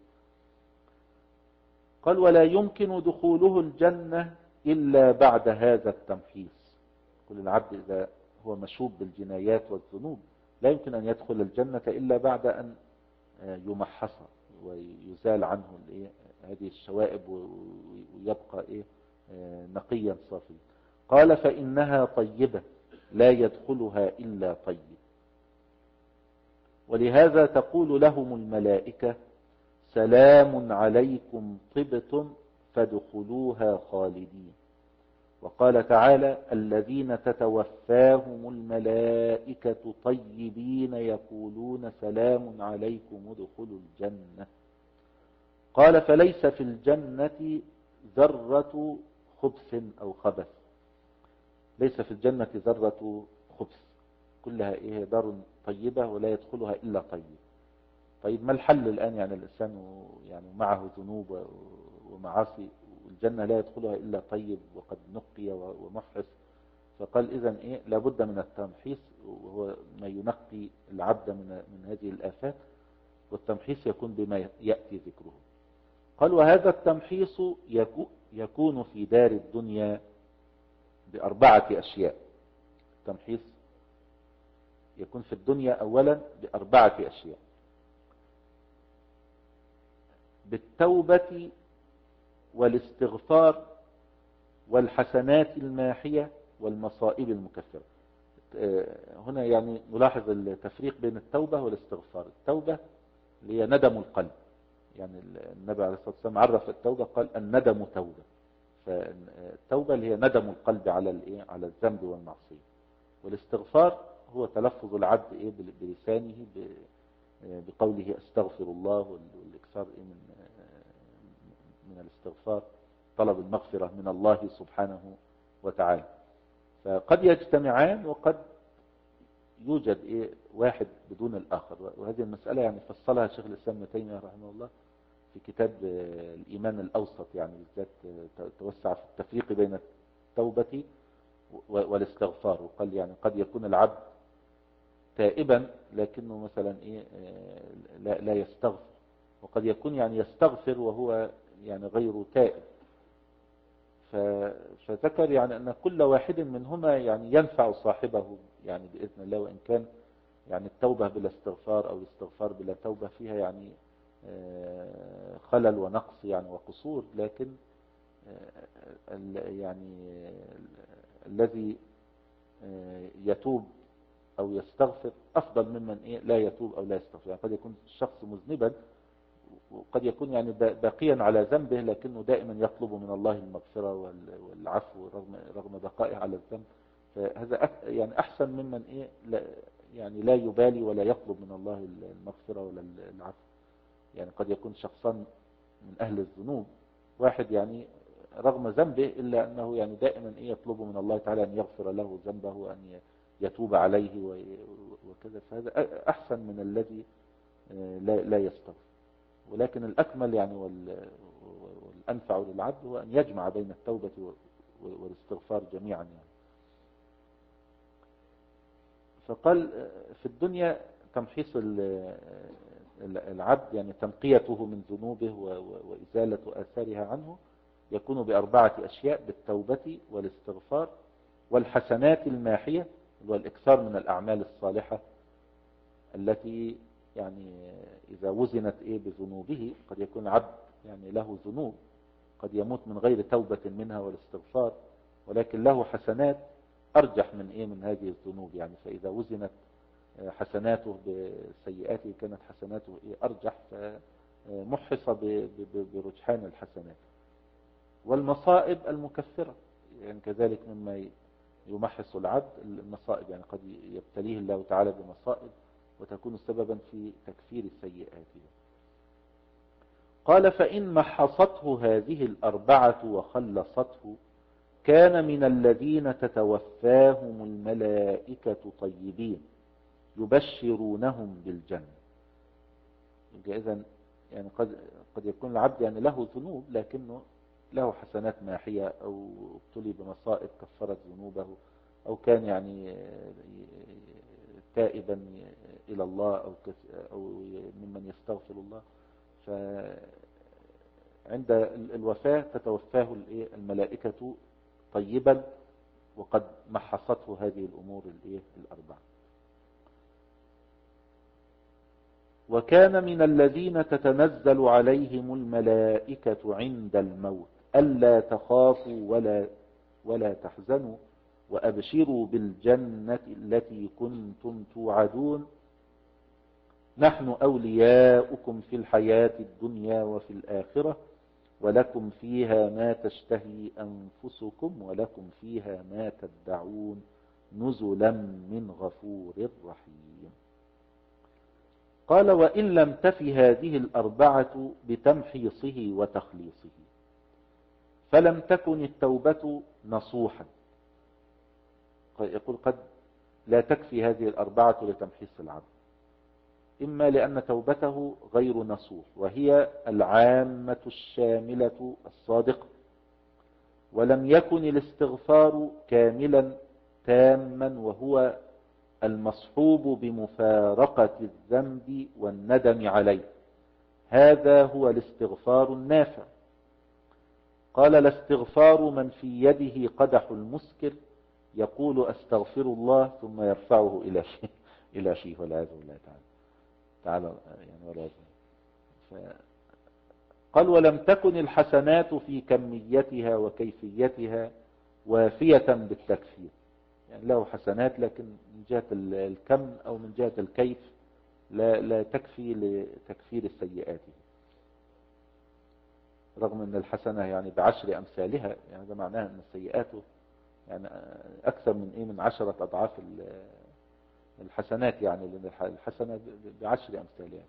قال ولا يمكن دخوله الجنة إلا بعد هذا التمحيص. كل العبد إذا هو مشوب بالجنايات والذنوب لا يمكن أن يدخل الجنة إلا بعد أن يمحص ويزال عنه هذه الشوائب ويبقى إيه نقيا صافيا. قال فإنها طيبة لا يدخلها إلا طيب، ولهذا تقول لهم الملائكة سلام عليكم طبتم فادخلوها خالدين. وقال تعالى الذين تتوفاهم الملائكة طيبين يقولون سلام عليكم ادخلوا الجنة. قال فليس في الجنة ذرة خبث أو خبث، ليس في الجنة ذرة خبث، كلها إيه دار طيبة ولا يدخلها إلا طيب. طيب ما الحل الآن؟ يعني الإنسان يعني معه ذنوب ومعاصي والجنة لا يدخلها إلا طيب وقد نقي ومحرس. فقال إذن إيه لابد من التمحيص، وهو ما ينقي العبد من من هذه الآفات، والتمحيص يكون بما يأتي ذكره. قال وهذا التمحيص يكون في دار الدنيا بأربعة أشياء. التمحيص يكون في الدنيا أولا بأربعة أشياء: بالتوبة والاستغفار والحسنات الماحية والمصائب المكفرة. هنا يعني نلاحظ التفريق بين التوبة والاستغفار. التوبة اللي هي ندم القلب، يعني النبي عليه الصلاة والسلام عرف التوبة قال الندم توبة، فالتوبة اللي هي ندم القلب على على الذنب والمعصية. والاستغفار هو تلفظ العبد ايه بلسانه بقوله استغفر الله، والاكثار من من الاستغفار طلب المغفرة من الله سبحانه وتعالى. فقد يجتمعان وقد يوجد ايه واحد بدون الآخر، وهذه المسألة يعني فصلها شيخ الإسلام ابن تيمية رحمه الله في كتاب الإيمان الأوسط، يعني بالذات توسع في التفريق بين التوبة والاستغفار، وقال يعني قد يكون العبد تائبا لكنه مثلا ايه لا, لا يستغفر، وقد يكون يعني يستغفر وهو يعني غير تائب. فذكر يعني أن كل واحد منهما يعني ينفع صاحبه يعني بإذن الله، وإن كان يعني التوبة بلا استغفار أو الاستغفار بلا توبة فيها يعني خلل ونقص يعني وقصور، لكن يعني الذي يتوب أو يستغفر أفضل ممن إيه لا يتوب أو لا يستغفر. يعني قد يكون الشخص مذنبا وقد يكون يعني باقيا على ذنبه لكنه دائما يطلب من الله المغفرة والعفو رغم رغم بقائه على الذنب، فهذا يعني أحسن ممن إيه لا يعني لا يبالي ولا يطلب من الله المغفرة ولا العفو. يعني قد يكون شخصا من أهل الذنوب واحد يعني رغم ذنبه إلا أنه يعني دائما إيه يطلب من الله تعالى أن يغفر له ذنبه وأن يتوب عليه وكذا، فهذا أحسن من الذي لا لا يستغفر. ولكن الأكمل يعني والأنفع للعبد هو أن يجمع بين التوبة والاستغفار جميعا يعني. فقال في الدنيا تمحيص العبد يعني تنقيته من ذنوبه وإزالة آثارها عنه يكون بأربعة أشياء: بالتوبة والاستغفار والحسنات الماحية والإكثار من الأعمال الصالحة التي يعني إذا وزنت إيه بذنوبه قد يكون عبد يعني له ذنوب قد يموت من غير توبة منها والاستغفار، ولكن له حسنات أرجح من إيه من هذه الذنوب يعني، فإذا وزنت حسناته بسيئاته كانت حسناته إيه أرجح، فمحصة برجحان الحسنات. والمصائب المكفرة يعني كذلك مما يمحص العبد المصائب، يعني قد يبتليه الله تعالى بمصائب وتكون سببا في تكفير سيئاته. قال فإن محصته هذه الأربعة وخلصته كان من الذين تتوفاهم الملائكة طيبين يبشرونهم بالجنة. إذن يعني قد قد يكون العبد يعني له ذنوب لكنه له حسنات ماحية أو ابتلي بمصائب كفرت ذنوبه، أو كان يعني تائبا إلى الله أو أو ممن يستغفر الله. فعند الوفاة تتوفاه الملائكة طيبا وقد محصته هذه الأمور الأربعة. وكان من الذين تتنزل عليهم الملائكة عند الموت ألا تخافوا ولا ولا تحزنوا وأبشروا بالجنة التي كنتم توعدون نحن أولياؤكم في الحياة الدنيا وفي الآخرة ولكم فيها ما تشتهي أنفسكم ولكم فيها ما تدعون نزلا من غفور رحيم. قال وإن لم تف هذه الأربعة بتمحيصه وتخليصه فلم تكن التوبة نصوحا. يقول قد لا تكفي هذه الأربعة لتمحيص العبد، إما لأن توبته غير نصوح وهي العامة الشاملة الصادقة، ولم يكن الاستغفار كاملا تاما وهو المصحوب بمفارقة الذنب والندم عليه، هذا هو الاستغفار النافع. قال الاستغفار من في يده قدح المسكر يقول أستغفر الله ثم يرفعه إلى شيء إلى شيء والعياذ بالله تعالى تعالى يعني والعياذ بالله. قال ولم تكن الحسنات في كميتها وكيفيتها وافية بالتكفير، يعني له حسنات لكن من جهة الكم أو من جهة الكيف لا, لا تكفي لتكفير السيئات، رغم أن الحسنة يعني بعشر أمثالها، يعني هذا معناه أن السيئات يعني أكثر من إيه من عشرة أضعاف الحسنات، يعني لأن الحسنة بعشر أمثالها.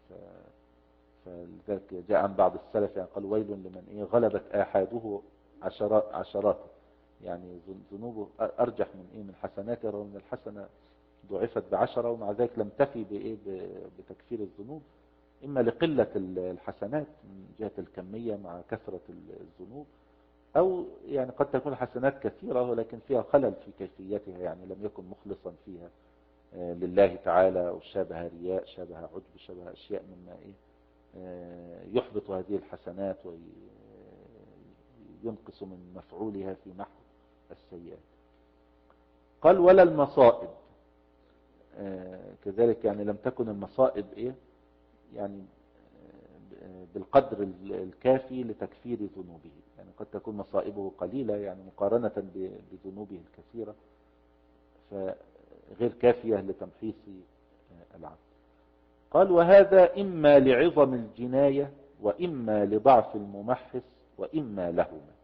فلذلك جاء عن بعض السلف يعني قال ويل لمن إيه غلبت آحاده عشرات عشرات، يعني ذنوبه أرجح من إيه من حسناته، رغم أن الحسنة ضعفت بعشرة ومع ذلك لم تفي بإيه بتكفير الذنوب، إما لقلة الحسنات من جهة الكمية مع كثرة الذنوب، أو يعني قد تكون حسنات كثيرة ولكن فيها خلل في كيفيتها، يعني لم يكن مخلصا فيها لله تعالى أو شابه رياء شابه عجب شابه أشياء مما إيه يحبط هذه الحسنات وينقص من مفعولها في محو السيئات. قال ولا المصائب كذلك، يعني لم تكن المصائب إيه يعني بالقدر الكافي لتكفير ذنوبه، يعني قد تكون مصائبه قليلة يعني مقارنة بذنوبه الكثيرة فغير كافية لتمحيص العبد. قال وهذا إما لعظم الجناية وإما لضعف الممحص وإما لهما،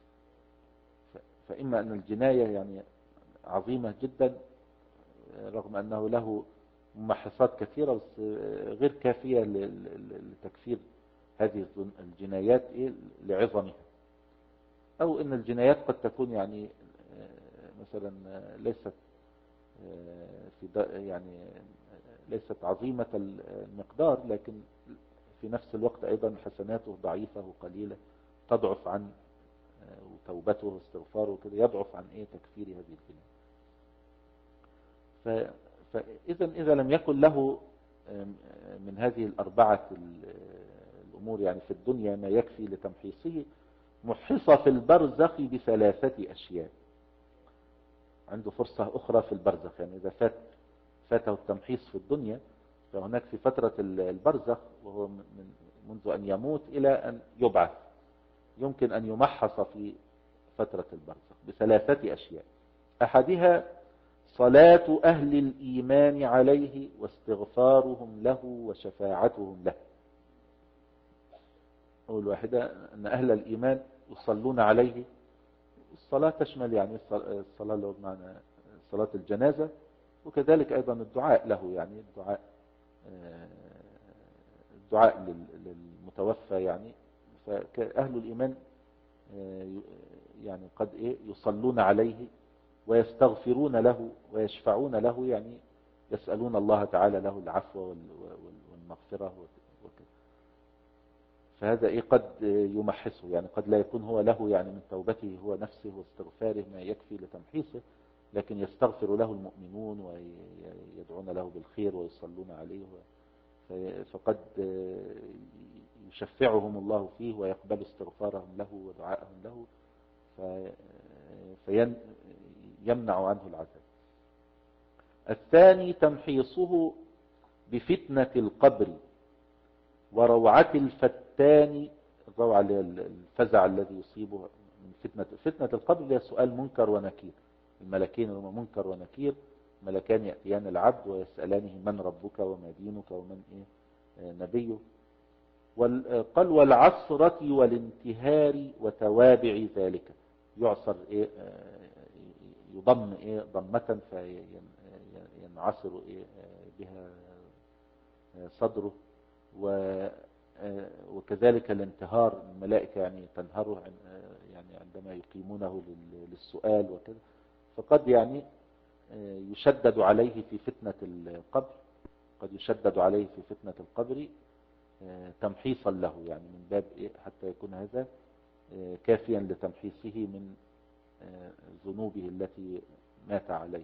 فإما أن الجناية يعني عظيمة جدا رغم أنه له ممحصات كثيرة بس غير كافية لتكفير هذه الجنايات لعظمها، أو أن الجنايات قد تكون يعني مثلا ليست في يعني ليست عظيمة المقدار لكن في نفس الوقت أيضا حسناته ضعيفة وقليلة تضعف عن وتوبته واستغفاره وكذا يضعف عن إيه تكفير هذه الجنايات. فإذا إذا لم يكن له من هذه الأربعة الأمور يعني في الدنيا ما يكفي لتمحيصه، محص في البرزخ بثلاثة أشياء، عنده فرصة أخرى في البرزخ، يعني إذا فات فاته التمحيص في الدنيا فهناك في فترة البرزخ وهو من منذ أن يموت إلى أن يبعث يمكن أن يمحص في فترة البرزخ بثلاثة أشياء. أحدها صلاة أهل الإيمان عليه واستغفارهم له وشفاعتهم له. أول واحدة أن أهل الإيمان يصلون عليه، الصلاة تشمل يعني الصلاة اللي بمعنى صلاة الجنازة وكذلك أيضا الدعاء له، يعني الدعاء الدعاء للمتوفى، يعني فأهل الإيمان يعني قد إيه يصلون عليه ويستغفرون له ويشفعون له، يعني يسألون الله تعالى له العفو والمغفرة وكذا. فهذا إيه قد يمحصه، يعني قد لا يكون هو له يعني من توبته هو نفسه واستغفاره ما يكفي لتمحيصه، لكن يستغفر له المؤمنون ويدعون له بالخير ويصلون عليه، فقد يشفعهم الله فيه ويقبل استغفارهم له ودعائهم له، فيمنع عنه العذاب. الثاني تمحيصه بفتنة القبر وروعة الفتان، الروعة الفزع الذي يصيبه من فتنة فتنة القبر، هي سؤال منكر ونكير. الملكين هم منكر ونكير، ملكان يأتيان العبد ويسألانه من ربك وما دينك ومن إيه نبيه. قال والعصرة والانتهار وتوابع ذلك، يعصر إيه يضم إيه ضمة فينعصر إيه بها صدره، وكذلك الانتهار، الملائكة يعني تنهره يعني عندما يقيمونه للسؤال وكذا. فقد يعني يشدد عليه في فتنة القبر، قد يشدد عليه في فتنة القبر تمحيصا له، يعني من باب إيه حتى يكون هذا كافيا لتمحيصه من ذنوبه التي مات عليه.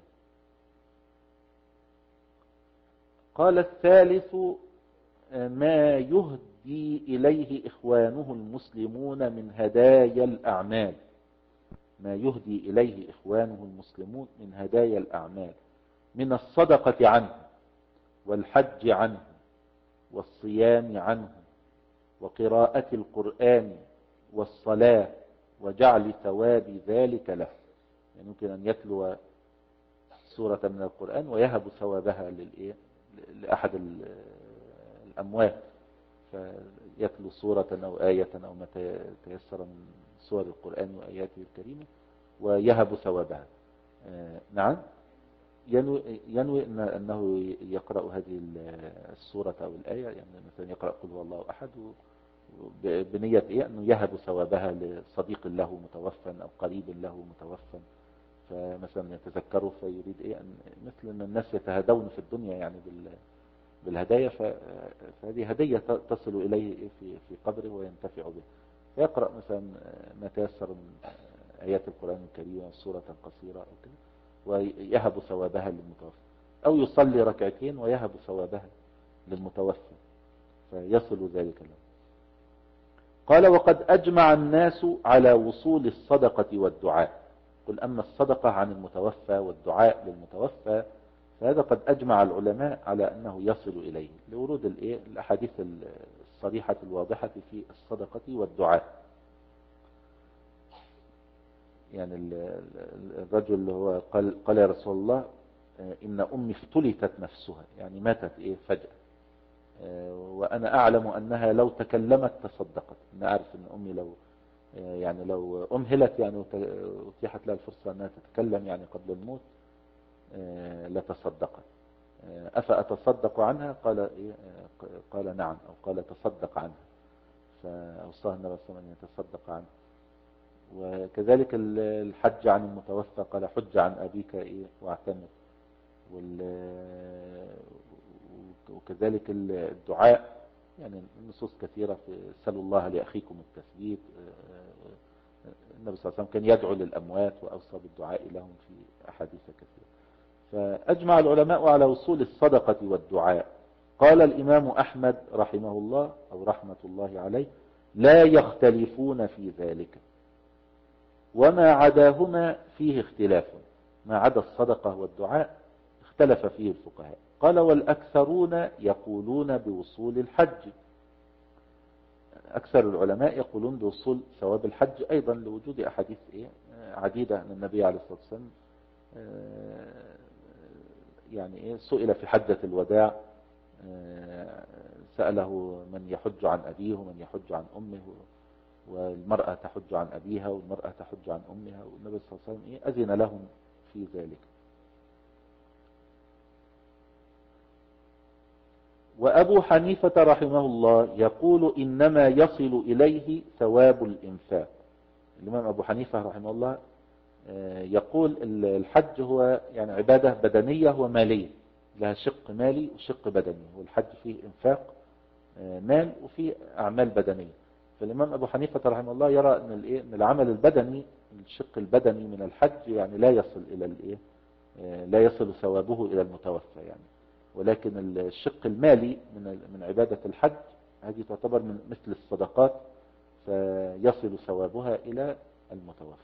قال الثالث ما يهدي إليه إخوانه المسلمون من هدايا الأعمال، ما يهدي إليه إخوانه المسلمون من هدايا الأعمال، من الصدقة عنه والحج عنه والصيام عنه وقراءة القرآن والصلاة وجعل ثواب ذلك له. يعني يمكن أن يتلو سورة من القرآن ويهب ثوابها للإيه لأحد الأموات، فيتلو سورة أو آية أو ما تيسر من سور القرآن وآياته الكريمة ويهب ثوابها. آه نعم، ينوي, ينوي أنه يقرأ هذه السورة أو الآية، يعني مثلا يقرأ قل هو الله أحد بنية إيه أنه يهب ثوابها لصديق له متوفى أو قريب له متوفى، فمثلا يتذكره فيريد إيه أن مثل أن الناس يتهدون في الدنيا يعني بالهدايا، فهذه هدية تصل إليه في في قبره وينتفع به، فيقرأ مثلا ما تيسر من آيات القرآن الكريم سورة قصيرة أو كده ويهب ثوابها للمتوفى، أو يصلي ركعتين ويهب ثوابها للمتوفى فيصل ذلك له. قال وقد أجمع الناس على وصول الصدقة والدعاء. قل أما الصدقة عن المتوفى والدعاء للمتوفى فهذا قد أجمع العلماء على أنه يصل إليه لورود الأحاديث الصريحة الواضحة في الصدقة والدعاء. يعني الرجل اللي هو قال, قال يا رسول الله إن أمي افتلتت نفسها، يعني ماتت إيه فجأة، وأنا أعلم أنها لو تكلمت تصدقت. أنا أعرف أن أمي لو يعني لو أمهلت يعني أتيحت لها الفرصة أنها تتكلم يعني قبل الموت لتصدقت. أفأتصدق عنها؟ قال إيه؟ قال نعم، أو قال تصدق عنها، فأوصاها النبي صلى الله عليه وسلم أن يتصدق عنها. وكذلك الحج عن المتوفى قال حج عن أبيك إيه واعتمر. وكذلك الدعاء، يعني النصوص كثيرة في سلوا الله لأخيكم التثبيت. النبي صلى الله عليه وسلم كان يدعو للأموات وأوصى بالدعاء لهم في أحاديث كثيرة. فأجمع العلماء على وصول الصدقة والدعاء. قال الإمام أحمد رحمه الله أو رحمة الله عليه لا يختلفون في ذلك، وما عداهما فيه اختلاف. ما عدا الصدقة والدعاء اختلف فيه الفقهاء. قال والأكثرون يقولون بوصول الحج، أكثر العلماء يقولون بوصول ثواب الحج أيضا لوجود أحاديث إيه عديدة أن النبي عليه الصلاة والسلام يعني إيه سئل في حجة الوداع، سأله من يحج عن أبيه ومن يحج عن أمه، والمرأة تحج عن أبيها والمرأة تحج عن أمها، والنبي صلى الله عليه وسلم إيه أذن لهم في ذلك. وأبو حنيفة رحمه الله يقول إنما يصل إليه ثواب الإنفاق. الإمام أبو حنيفة رحمه الله يقول الحج هو يعني عبادة بدنية ومالية، لها شق مالي وشق بدني، والحج فيه إنفاق مال وفيه أعمال بدنية. فالإمام أبو حنيفة رحمه الله يرى أن العمل البدني، الشق البدني من الحج يعني لا يصل إلى الإيه لا يصل ثوابه إلى المتوفى يعني. ولكن الشق المالي من من عبادة الحج هذه تعتبر من مثل الصدقات، فيصل ثوابها إلى المتوفى.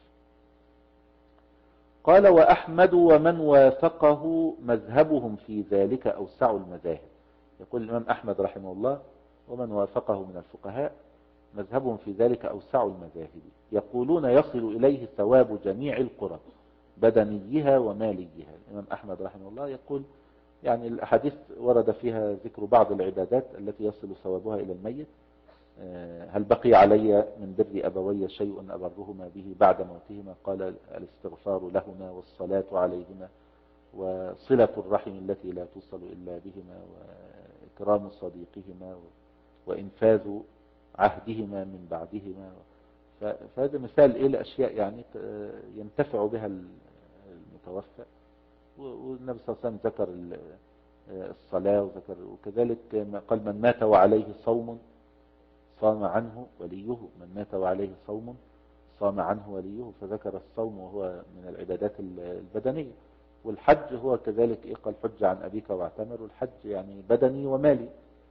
قال وأحمد ومن وافقه مذهبهم في ذلك أوسع المذاهب. يقول الإمام أحمد رحمه الله ومن وافقه من الفقهاء مذهبهم في ذلك أوسع المذاهب، يقولون يصل إليه ثواب جميع القرب بدنيها وماليها. الإمام أحمد رحمه الله يقول يعني الأحاديث ورد فيها ذكر بعض العبادات التي يصل ثوابها إلى الميت. هل بقي علي من بر أبوي شيء أبرهما به بعد موتهما؟ قال الاستغفار لهما والصلاة عليهما وصلة الرحم التي لا توصل إلا بهما وإكرام صديقهما وإنفاذ عهدهما من بعدهما. فهذا مثال إيه الأشياء يعني ينتفع بها المتوفى. والنبي صلى الله عليه وسلم ذكر الصلاة وذكر وكذلك قال من مات وعليه صوم صام عنه وليه، من مات وعليه صوم صام عنه وليه، فذكر الصوم وهو من العبادات البدنية. والحج هو كذلك إيه قال حج عن أبيك واعتمر، والحج يعني بدني ومالي.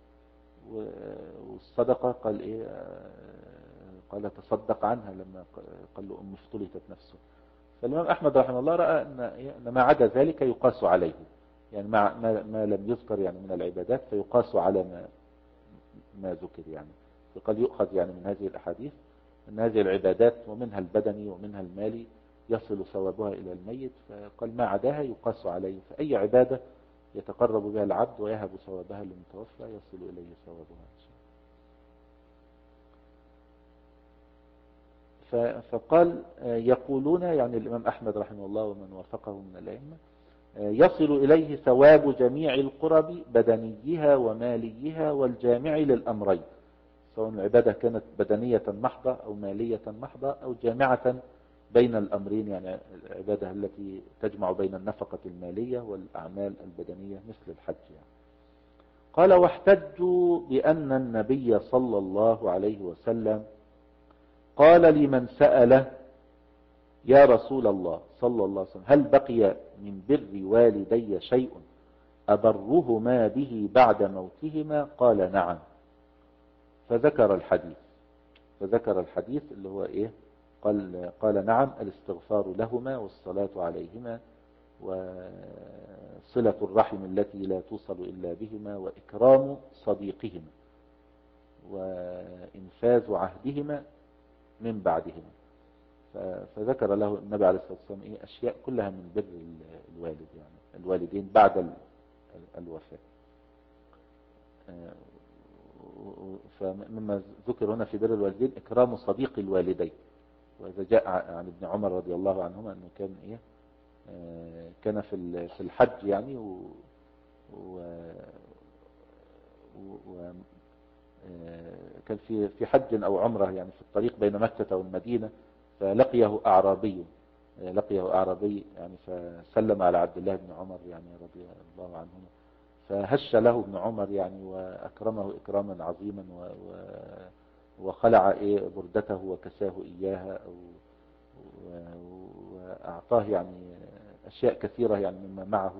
والصدقة قال إيه قال تصدق عنها لما قال له أم افتلتت نفسه. فالإمام أحمد رحمه الله رأى أن, أن ما عدا ذلك يقاس عليه، يعني ما, ما لم يذكر يعني من العبادات فيقاس على ما ما ذكر يعني. فقال يؤخذ يعني من هذه الأحاديث أن هذه العبادات ومنها البدني ومنها المالي يصل ثوابها إلى الميت، فقال ما عداها يقاس عليه. فأي عبادة يتقرب بها العبد ويهب ثوابها للمتوفى يصل إليه ثوابها إن شاء الله. فقال يقولون يعني الإمام أحمد رحمه الله ومن وافقه من الأئمة يصل إليه ثواب جميع القرب بدنيها وماليها والجامع للأمرين، سواء العبادة كانت بدنية محضة أو مالية محضة أو جامعة بين الأمرين، يعني العبادة التي تجمع بين النفقة المالية والأعمال البدنية مثل الحج يعني. قال واحتجوا بأن النبي صلى الله عليه وسلم قال لمن سأله يا رسول الله صلى الله عليه وسلم هل بقي من بر والدي شيء أبرهما به بعد موتهما؟ قال نعم، فذكر الحديث فذكر الحديث اللي هو إيه قال, قال نعم الاستغفار لهما والصلاة عليهما وصلة الرحم التي لا توصل إلا بهما وإكرام صديقهما وإنفاذ عهدهما من بعدهما. فذكر له النبي عليه الصلاة والسلام إيه أشياء كلها من بر الوالد يعني الوالدين بعد الوفاة. فمما ذكر هنا في بر الوالدين إكرام صديق الوالدين. وإذا جاء عن ابن عمر رضي الله عنهما أنه كان إيه كان في في الحج يعني و, و, و كان في في حج أو عمرة يعني في الطريق بين مكة والمدينة، فلقيه أعرابي لقيه أعرابي يعني فسلم على عبد الله بن عمر يعني رضي الله عنهما، فهش له ابن عمر يعني وأكرمه إكراما عظيما وخلع إيه بردته وكساه إياها وأعطاه يعني أشياء كثيرة يعني مما معه،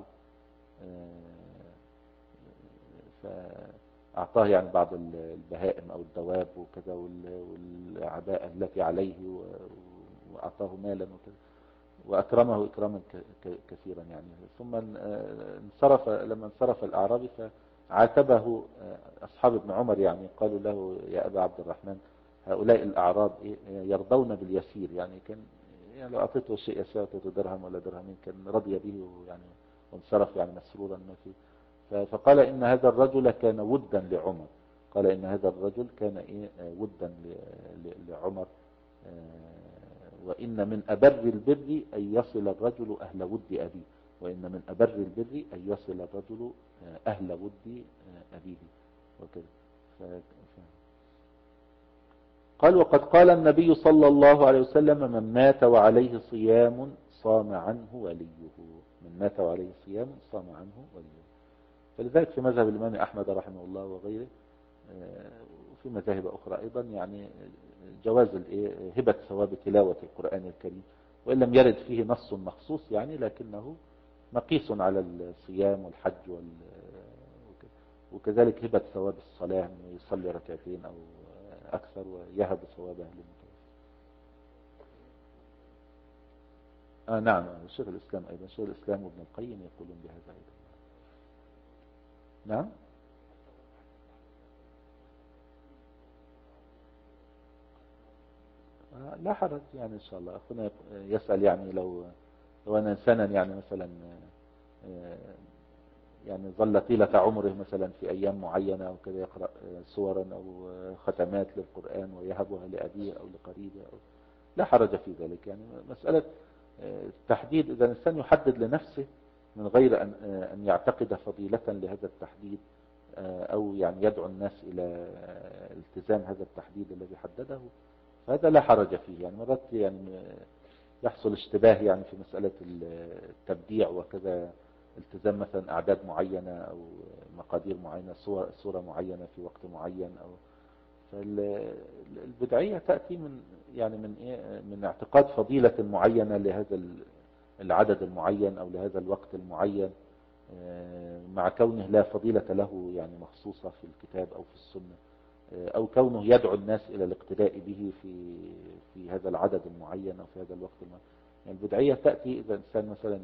فأعطاه يعني بعض البهائم أو الدواب وكذا والعباءة التي عليه وأعطاه مالا وكذا وأكرمه إكراما كثيرا يعني. ثم انصرف لما انصرف الأعرابي فعاتبه أصحاب ابن عمر يعني قالوا له يا أبا عبد الرحمن هؤلاء الأعراب يرضون باليسير، يعني كان يعني لو أعطيته شيء يسير أعطيته درهم ولا درهمين كان رضي به يعني وانصرف يعني مسرورا ما فيه. فقال إن هذا الرجل كان ودا لعمر، قال إن هذا الرجل كان إيه ودا لعمر، وإن من أبر البر أن يصل الرجل أهل ود أبيه، وإن من أبر البر أن يصل الرجل أهل ود أبيه وكذا. قال وقد قال النبي صلى الله عليه وسلم من مات وعليه صيام صام عنه وليه، من مات وعليه صيام صام عنه وليه. فلذلك في مذهب الإمام أحمد رحمه الله وغيره وفي مذاهب أخرى أيضا يعني جواز هبة ثواب تلاوة القرآن الكريم، وإن لم يرد فيه نص مخصوص يعني لكنه مقيس على الصيام والحج وال وكذلك هبة ثواب الصلاة انه يصلي ركعتين او اكثر ويهب ثوابها للمتوفى. آه نعم شيخ الاسلام ايضا، شيخ الاسلام وابن القيم يقولون بهذا ايضا. نعم آه لا حرج يعني ان شاء الله. اخونا يسأل يعني لو لو انا انسانا يعني مثلا آه يعني ظل طيلة عمره مثلا في أيام معينة أو كذا يقرأ سورا أو ختمات للقرآن ويهبها لأبيه أو لقريبه أو لا حرج في ذلك. يعني مسألة التحديد إذا الإنسان يحدد لنفسه من غير أن أن يعتقد فضيلة لهذا التحديد أو يعني يدعو الناس إلى التزام هذا التحديد الذي حدده، فهذا لا حرج فيه. يعني مرات يعني يحصل اشتباه يعني في مسألة التبديع وكذا، التزام مثلا أعداد معينة أو مقادير معينة، صورة, صورة معينة في وقت معين، أو فالبدعية تأتي من يعني من إيه من اعتقاد فضيلة معينة لهذا العدد المعين أو لهذا الوقت المعين، مع كونه لا فضيلة له يعني مخصوصة في الكتاب أو في السنة، أو كونه يدعو الناس إلى الاقتداء به في في هذا العدد المعين أو في هذا الوقت المعين. يعني البدعية تأتي إذا إنسان مثلا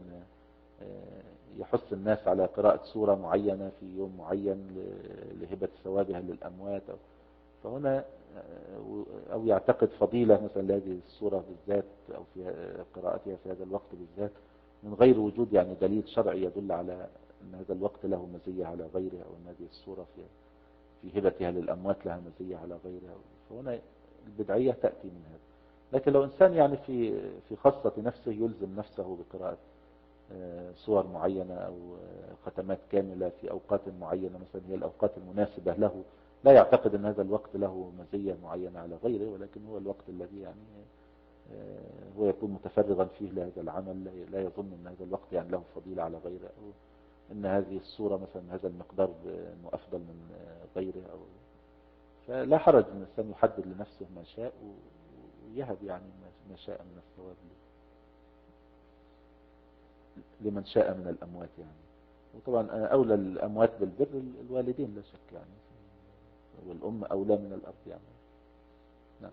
يحث الناس على قراءة سورة معينة في يوم معين لهبة ثوابها للأموات، أو فهنا أو يعتقد فضيلة مثلا لهذه السورة بالذات أو في قراءتها في هذا الوقت بالذات من غير وجود يعني دليل شرعي يدل على أن هذا الوقت له مزية على غيره، أو أن هذه السورة في في هبتها للأموات لها مزية على غيرها. فهنا البدعية تأتي من هذا. لكن لو إنسان يعني في في خاصة نفسه يلزم نفسه بقراءة صور معينة أو ختمات كاملة في أوقات معينة مثلا هي الأوقات المناسبة له، لا يعتقد أن هذا الوقت له مزية معينة على غيره، ولكن هو الوقت الذي يعني هو يكون متفرغا فيه لهذا العمل، لا يظن أن هذا الوقت يعني له فضيلة على غيره، أو أن هذه الصورة مثلا هذا المقدار أنه أفضل من غيره، أو فلا حرج أن الإنسان يحدد لنفسه ما شاء ويهب يعني ما شاء من الثواب لمن شاء من الأموات. يعني وطبعا أولى الأموات بالبر الوالدين لا شك يعني، والأم أولى من الأرض يعني. نعم.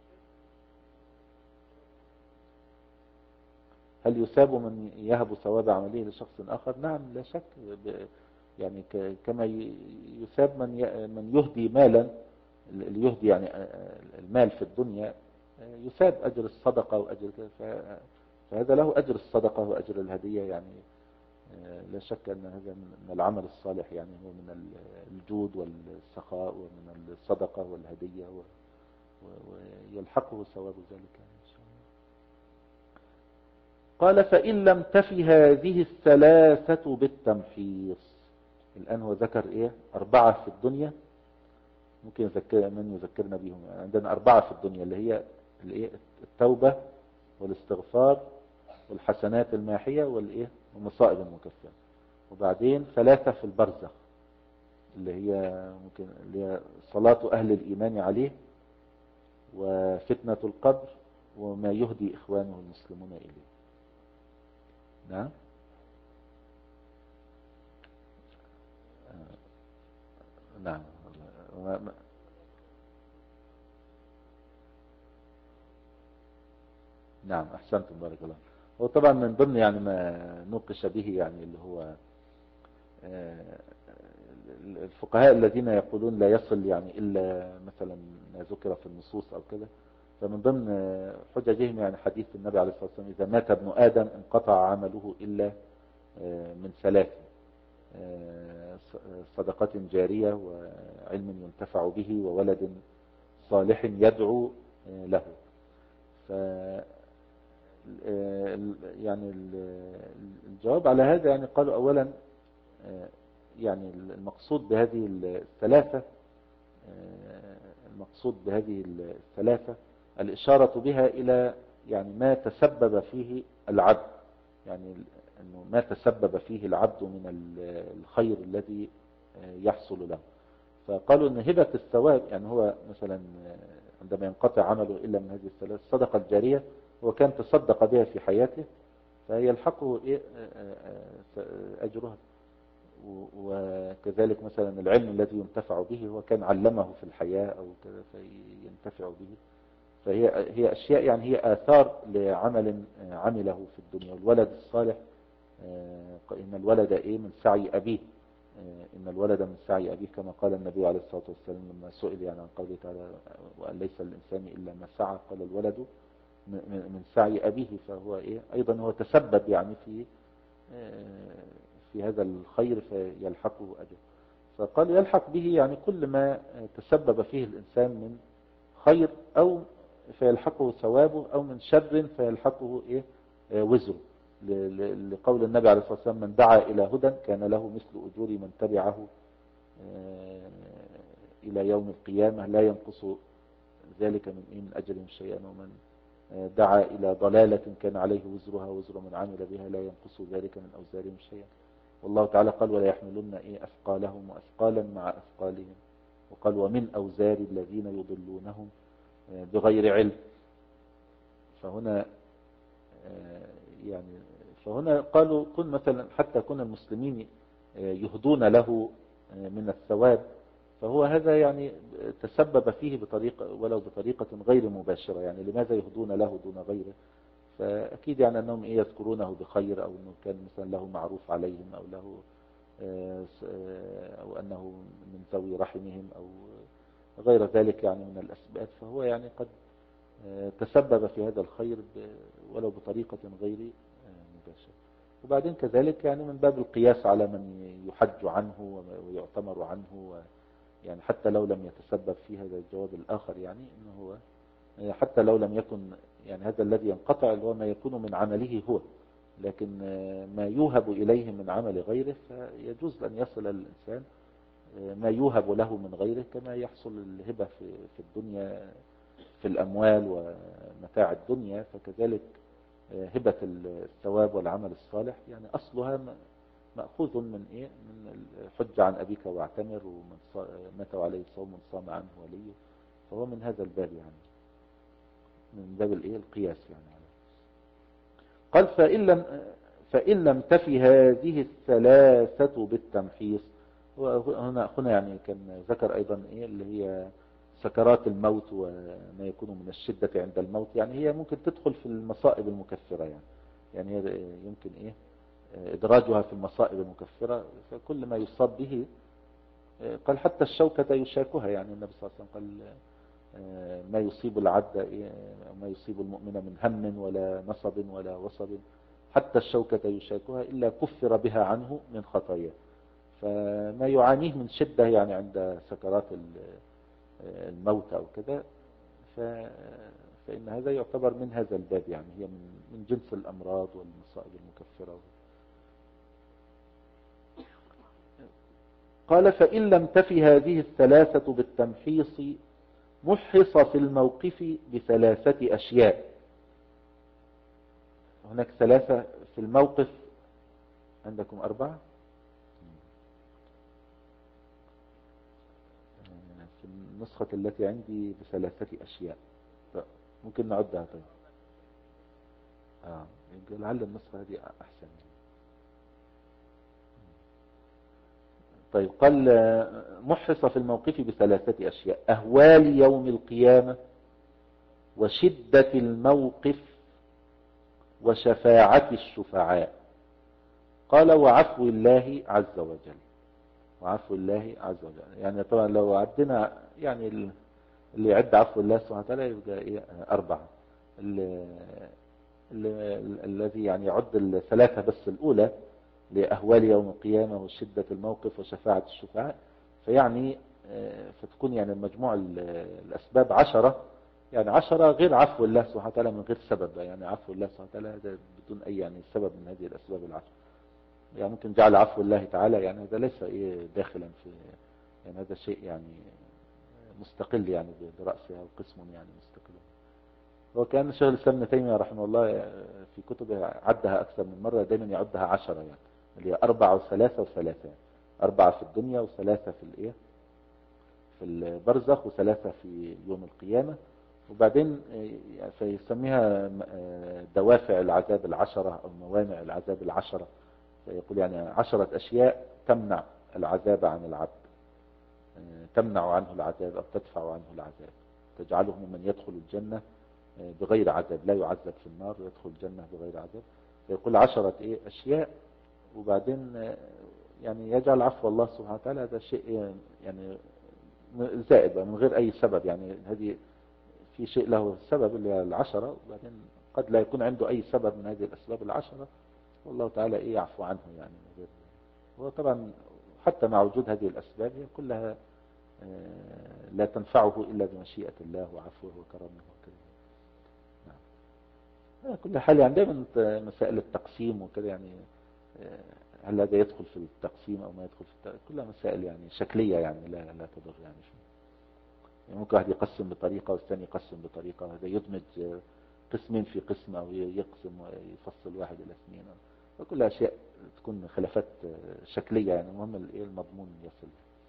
هل يثاب من يهب ثواب عمله لشخص آخر؟ نعم لا شك، يعني كما يثاب من من يهدي مالا، اللي يهدي يعني المال في الدنيا يثاب أجر الصدقة وأجر، فهذا له أجر الصدقة وأجر الهدية. يعني لا شك أن هذا من العمل الصالح، يعني هو من الجود والسخاء ومن الصدقة والهدية، ويلحقه ثواب ذلك إن شاء الله. قال فإن لم تفي هذه الثلاثة بالتمحيص. الآن هو ذكر إيه أربعة في الدنيا، ممكن يذكر من يذكرنا بهم. عندنا أربعة في الدنيا اللي هي الإيه التوبة والاستغفار والحسنات الماحية والإيه والمصائب المكفرة. وبعدين ثلاثة في البرزخ اللي هي ممكن اللي هي صلاة أهل الإيمان عليه وفتنة القبر وما يهدي إخوانه المسلمون إليه. نعم نعم نعم أحسنتم بارك الله. هو طبعا من ضمن يعني ما نوقش به يعني اللي هو الفقهاء الذين يقولون لا يصل يعني إلا مثلا ما ذكر في النصوص أو كده، فمن ضمن حججهم يعني حديث النبي عليه الصلاة والسلام إذا مات ابن آدم انقطع عمله إلا من ثلاث: صدقة جارية وعلم ينتفع به وولد صالح يدعو له. ف يعني الجواب على هذا يعني قالوا أولا يعني المقصود بهذه الثلاثة المقصود بهذه الثلاثة الإشارة بها إلى يعني ما تسبب فيه العبد، يعني أنه ما تسبب فيه العبد من الخير الذي يحصل له. فقالوا أن هبة الثواب يعني هو مثلا عندما ينقطع عمله إلا من هذه الثلاث: الصدقة الجارية هو كان تصدق بها في حياته فيلحقه إيه أجرها. وكذلك مثلا العلم الذي ينتفع به هو كان علمه في الحياة أو كذا فينتفع به. فهي هي أشياء يعني هي آثار لعمل عمله في الدنيا. والولد الصالح إن الولد إيه من سعي أبيه، إن الولد من سعي أبيه كما قال النبي عليه الصلاة والسلام لما سئل يعني عن قوله تعالى وأن ليس للإنسان إلا ما سعى، قال الولد من سعي أبيه. فهو إيه أيضا هو تسبب يعني في في هذا الخير فيلحقه أجر. فقال يلحق به يعني كل ما تسبب فيه الإنسان من خير أو فيلحقه ثوابه أو من شر فيلحقه إيه وزره، لقول النبي عليه الصلاة والسلام من دعا إلى هدى كان له مثل أجور من تبعه إلى يوم القيامة لا ينقص ذلك من إيه من أجرهم شيئا، ومن دعا إلى ضلالة كان عليه وزرها وزر من عمل بها لا ينقص ذلك من أوزارهم شيئا. والله تعالى قال ولا يحملن إيه أثقالهم وأثقالا مع أثقالهم، وقال ومن أوزار الذين يضلونهم بغير علم. فهنا يعني فهنا قالوا كن مثلا حتى كن المسلمين يهدون له من الثواب، فهو هذا يعني تسبب فيه بطريقة ولو بطريقة غير مباشرة. يعني لماذا يهدون له دون غيره؟ فأكيد يعني أنهم إيه يذكرونه بخير، أو أنه كان مثلا له معروف عليهم، أو له أو أنه من ذوي رحمهم أو غير ذلك يعني من الأسباب. فهو يعني قد تسبب في هذا الخير ولو بطريقة غير مباشرة. وبعدين كذلك يعني من باب القياس على من يحج عنه ويعتمر عنه، يعني حتى لو لم يتسبب في هذا الجواب الآخر، يعني إنه هو حتى لو لم يكن يعني هذا الذي ينقطع اللي هو ما يكون من عمله هو، لكن ما يوهب إليه من عمل غيره فيجوز أن يصل الإنسان ما يوهب له من غيره، كما يحصل الهبة في الدنيا في الأموال ومتاع الدنيا. فكذلك هبة الثواب والعمل الصالح يعني أصلها مأخوذ من إيه من الحج عن أبيك واعتمر، ومن مات عليه صوم صام عنه وليه. فهو من هذا الباب يعني من باب الإيه القياس يعني. قال فإن لم فإن لم تفي هذه الثلاثة بالتمحيص. وهنا هنا يعني كان ذكر أيضا إيه اللي هي سكرات الموت وما يكون من الشدة عند الموت، يعني هي ممكن تدخل في المصائب المكفرة يعني يعني هي يمكن إيه إدراجها في المصائب المكفرة. فكل ما يصاب به قال حتى الشوكة يشاكها، يعني النبي صلى الله عليه وسلم قال ما يصيب العبد ما يصيب المؤمن من هم ولا نصب ولا وصب حتى الشوكة يشاكها إلا كفر بها عنه من خطاياه. فما يعانيه من شدة يعني عند سكرات الموت أو كذا فإن هذا يعتبر من هذا الباب، يعني هي من من جنس الأمراض والمصائب المكفرة. قال فإن لم تفي هذه الثلاثة بالتمحيص محص في الموقف بثلاثة أشياء. هناك ثلاثة في الموقف، عندكم أربعة في النسخة التي عندي بثلاثة أشياء، ممكن نعدها. طيب آه. لعل النسخة هذه أحسن. طيب قال محص في الموقف بثلاثة أشياء: أهوال يوم القيامة، وشدة الموقف، وشفاعة الشفعاء. قال وعفو الله عز وجل. وعفو الله عز وجل يعني طبعا لو عدنا يعني اللي يعد عفو الله سبحانه وتعالى يبقى إيه أربعة. الذي يعني يعد الثلاثة بس الأولى لأهوال يوم القيامة وشدة الموقف وشفاعة الشفعاء، فيعني فتكون يعني المجموع الأسباب عشرة، يعني عشرة غير عفو الله سبحانه وتعالى من غير سبب. يعني عفو الله سبحانه وتعالى هذا بدون أي يعني سبب من هذه الأسباب العشرة. يعني ممكن جعل عفو الله تعالى يعني هذا ليس إيه داخلا في يعني هذا شيء يعني مستقل يعني برأسه أو قسم يعني مستقل. وكان شيخ الإسلام ابن تيمية رحمه الله في كتبه عدها أكثر من مرة، دائما يعدها عشرة يعني اللي هي أربعة وثلاثة وثلاثة، أربعة في الدنيا وثلاثة في الإيه في البرزخ وثلاثة في يوم القيامة. وبعدين فيسميها دوافع العذاب العشرة أو موانع العذاب العشرة. فيقول يعني عشرة أشياء تمنع العذاب عن العبد، تمنع عنه العذاب أو تدفع عنه العذاب، تجعله من يدخل الجنة بغير عذاب، لا يعذب في النار ويدخل الجنة بغير عذاب. فيقول عشرة إيه أشياء، وبعدين يعني يجعل عفو الله سبحانه وتعالى هذا شيء يعني زائد من غير أي سبب. يعني هذه في شيء له سبب اللي هي العشرة، وبعدين قد لا يكون عنده أي سبب من هذه الأسباب العشرة، والله تعالى إيه يعفو عنه. يعني هو طبعا حتى مع وجود هذه الأسباب هي كلها لا تنفعه إلا بمشيئة الله وعفوه وكرمه وكذا. نعم. كل حال يعني دائما مسائل التقسيم وكذا، يعني هل هذا يدخل في التقسيم أو ما يدخل في التقسيم، كلها مسائل يعني شكلية، يعني لا لا تضر يعني شيء. يعني ممكن واحد يقسم بطريقة والثاني يقسم بطريقة، هذا يدمج قسمين في قسم أو يقسم ويفصل واحد إلى اثنين، وكلها أشياء تكون خلافات شكلية. يعني المهم المضمون يصل.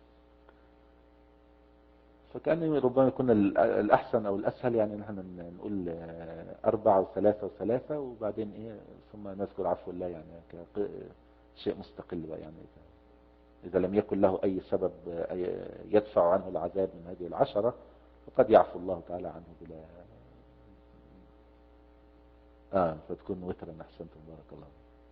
فكأن ربما يكون الأحسن أو الأسهل يعني نحن نقول أربعة وثلاثة وثلاثة، وبعدين إيه ثم نذكر عفو الله يعني كشيء مستقل بقى. يعني إذا لم يكن له أي سبب يدفع عنه العذاب من هذه العشرة فقد يعفو الله تعالى عنه بلا آه فتكون وترا. أحسنتم بارك الله.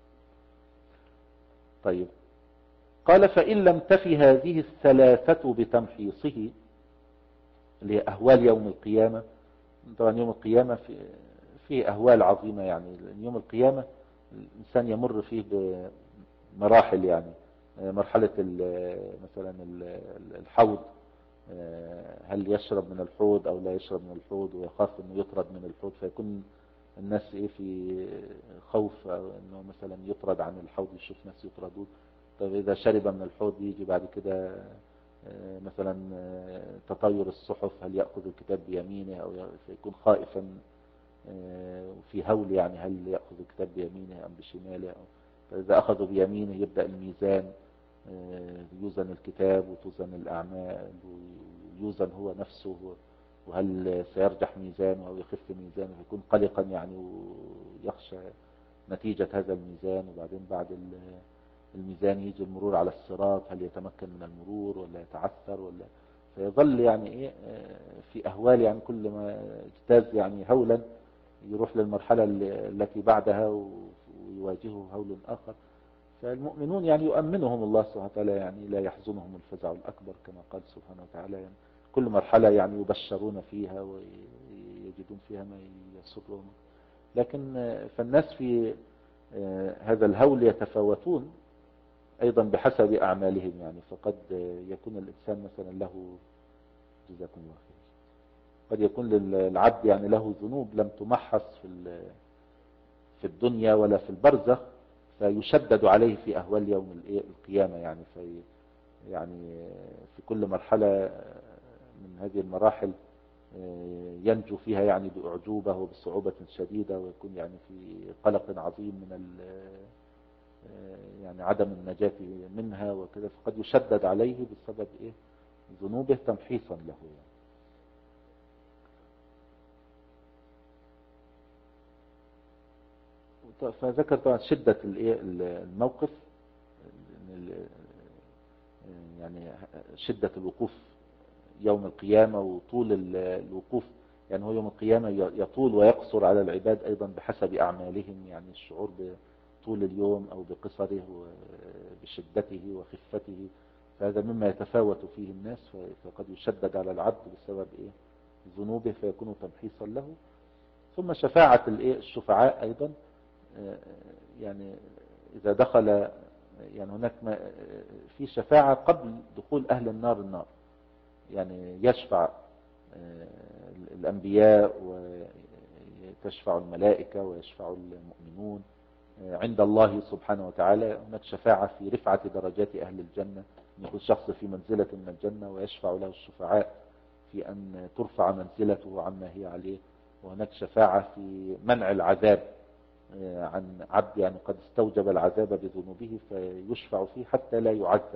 طيب قال فإن لم تفي هذه الثلاثة بتمحيصه، اللي هي أهوال يوم القيامة. طبعا يوم القيامة في فيه أهوال عظيمة. يعني يوم القيامة الإنسان يمر فيه بمراحل، يعني مرحلة مثلا الحوض، هل يشرب من الحوض أو لا يشرب من الحوض، ويخاف أنه يطرد من الحوض، فيكون الناس إيه في خوف أو أنه مثلا يطرد عن الحوض، يشوف ناس يطردون. طيب إذا شرب من الحوض يجي بعد كده مثلا تطاير الصحف، هل يأخذ الكتاب بيمينه أو يكون خائفا وفي هول، يعني هل يأخذ الكتاب بيمينه أم بشماله. أو فإذا أخذوا بيمينه يبدأ الميزان، يوزن الكتاب وتوزن الأعمال ويوزن هو نفسه، وهل سيرجح ميزانه أو يخف ميزانه، يكون قلقا يعني ويخشى نتيجة هذا الميزان. وبعدين بعد الميزان يجي المرور على الصراط، هل يتمكن من المرور ولا يتعثر ولا. فيظل يعني ايه في اهوال، يعني كل ما اجتاز يعني هولا يروح للمرحلة التي بعدها ويواجهه هول اخر. فالمؤمنون يعني يؤمنهم الله سبحانه وتعالى، يعني لا يحزنهم الفزع الاكبر كما قال سبحانه وتعالى. يعني كل مرحلة يعني يبشرون فيها ويجدون فيها ما يسرهم. لكن فالناس في هذا الهول يتفاوتون أيضا بحسب أعمالهم. يعني فقد يكون الإنسان مثلا له، جزاكم الله خير، قد يكون للعبد يعني له ذنوب لم تمحص في في الدنيا ولا في البرزخ، فيشدد عليه في أهوال يوم القيامة. يعني في يعني في كل مرحلة من هذه المراحل ينجو فيها يعني بأعجوبة وبصعوبة شديدة، ويكون يعني في قلق عظيم من يعني عدم النجاة منها وكذا، فقد يشدد عليه بسبب إيه ذنوبه تمحيصا له. يعني فذكر طبعا شدة الموقف، يعني شدة الوقوف يوم القيامة وطول الوقوف. يعني هو يوم القيامة يطول ويقصر على العباد أيضا بحسب أعمالهم، يعني الشعور بطول اليوم أو بقصره وبشدته وخفته، فهذا مما يتفاوت فيه الناس. فقد يشدد على العبد بسبب إيه ذنوبه فيكون تمحيصا له. ثم شفاعة الشفعاء أيضا، يعني إذا دخل، يعني هناك في شفاعة قبل دخول أهل النار النار، يعني يشفع الأنبياء وتشفع الملائكة ويشفع المؤمنون عند الله سبحانه وتعالى. هناك شفاعة في رفعة درجات أهل الجنة، يكون شخص في منزلة من الجنة ويشفع له الشفعاء في أن ترفع منزلته عما هي عليه. وهناك شفاعة في منع العذاب عن عبد، يعني قد استوجب العذاب بذنوبه فيشفع فيه حتى لا يعذب،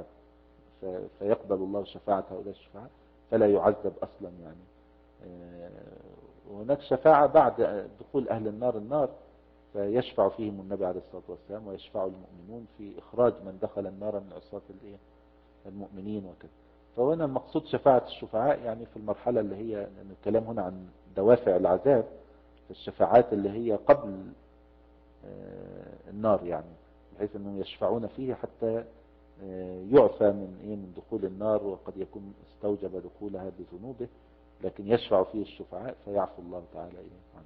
فيقبل الله شفاعة هؤلاء الشفعاء فلا يعذب أصلا. يعني وهناك شفاعة بعد دخول أهل النار النار، فيشفع فيهم النبي عليه الصلاة والسلام، ويشفع المؤمنون في إخراج من دخل النار من عصاة المؤمنين وكذا. فهنا المقصود شفاعة الشفعاء يعني في المرحلة اللي هي، لأن الكلام هنا عن دوافع العذاب، في الشفاعات اللي هي قبل النار، يعني بحيث أنهم يشفعون فيه حتى يعفى من إيه من دخول النار، وقد يكون استوجب دخولها بذنوبه، لكن يشفع فيه الشفعاء فيعفو الله تعالى عنه.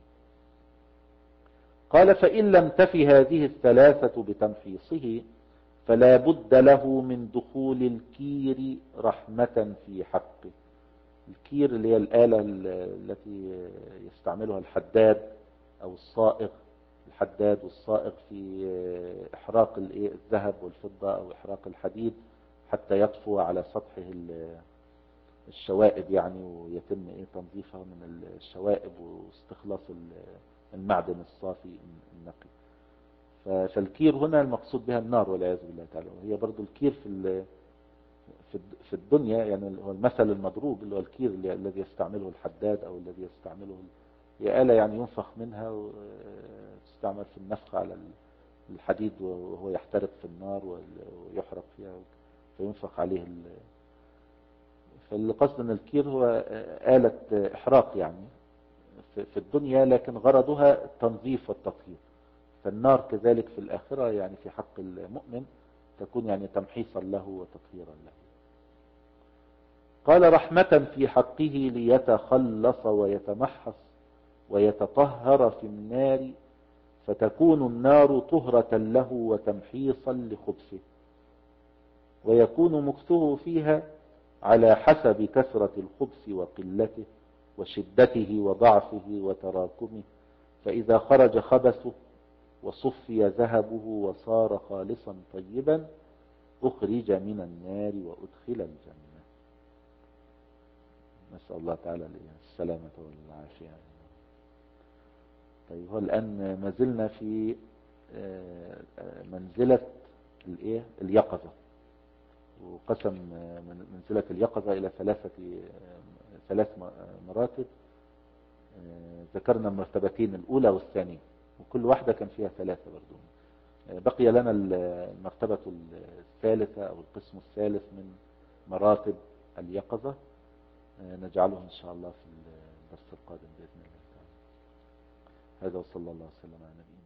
قال فإن لم تفي هذه الثلاثة بتمحيصه فلا بد له من دخول الكير رحمة في حقه. الكير اللي هي الآلة التي يستعملها الحداد أو الصائغ، الحداد والصائغ في إحراق الذهب والفضة أو إحراق الحديد حتى يطفو على سطحه الشوائب يعني، ويتم تنظيفها من الشوائب واستخلاص المعدن الصافي النقي. فالكير هنا المقصود بها النار والعياذ بالله تعالى. وهي برضو الكير في في الدنيا يعني هو المثل المضروب اللي هو الكير الذي يستعمله الحداد او الذي يستعمله، هي آلة يعني ينفخ منها وتستعمل في النفخ على الحديد وهو يحترق في النار ويحرق فيها فينفخ عليه. فالقصد ان الكير هو آلة احراق يعني في الدنيا، لكن غرضها التنظيف والتطهير. فالنار كذلك في الآخرة يعني في حق المؤمن تكون يعني تمحيصا له وتطهيرا له. قال رحمة في حقه ليتخلص ويتمحص ويتطهر في النار، فتكون النار طهرة له وتمحيصا لخبثه، ويكون مكثه فيها على حسب كثرة الخبث وقلته وشدته وضعفه وتراكمه. فإذا خرج خبثه وصفي ذهبه وصار خالصا طيبا أخرج من النار وأدخل الجنة. نسأل الله تعالى السلامة والعافية. طيب، هو الآن ما زلنا في منزلة الايه اليقظة، وقسم منزلة اليقظة إلى ثلاثة ثلاث مراتب. ذكرنا المرتبتين الأولى والثانية، وكل واحدة كان فيها ثلاثة برضو. بقي لنا المرتبة الثالثة أو القسم الثالث من مراتب اليقظة، نجعله إن شاء الله في الدرس القادم بإذن الله تعالى. هذا وصلى الله وسلم على نبينا.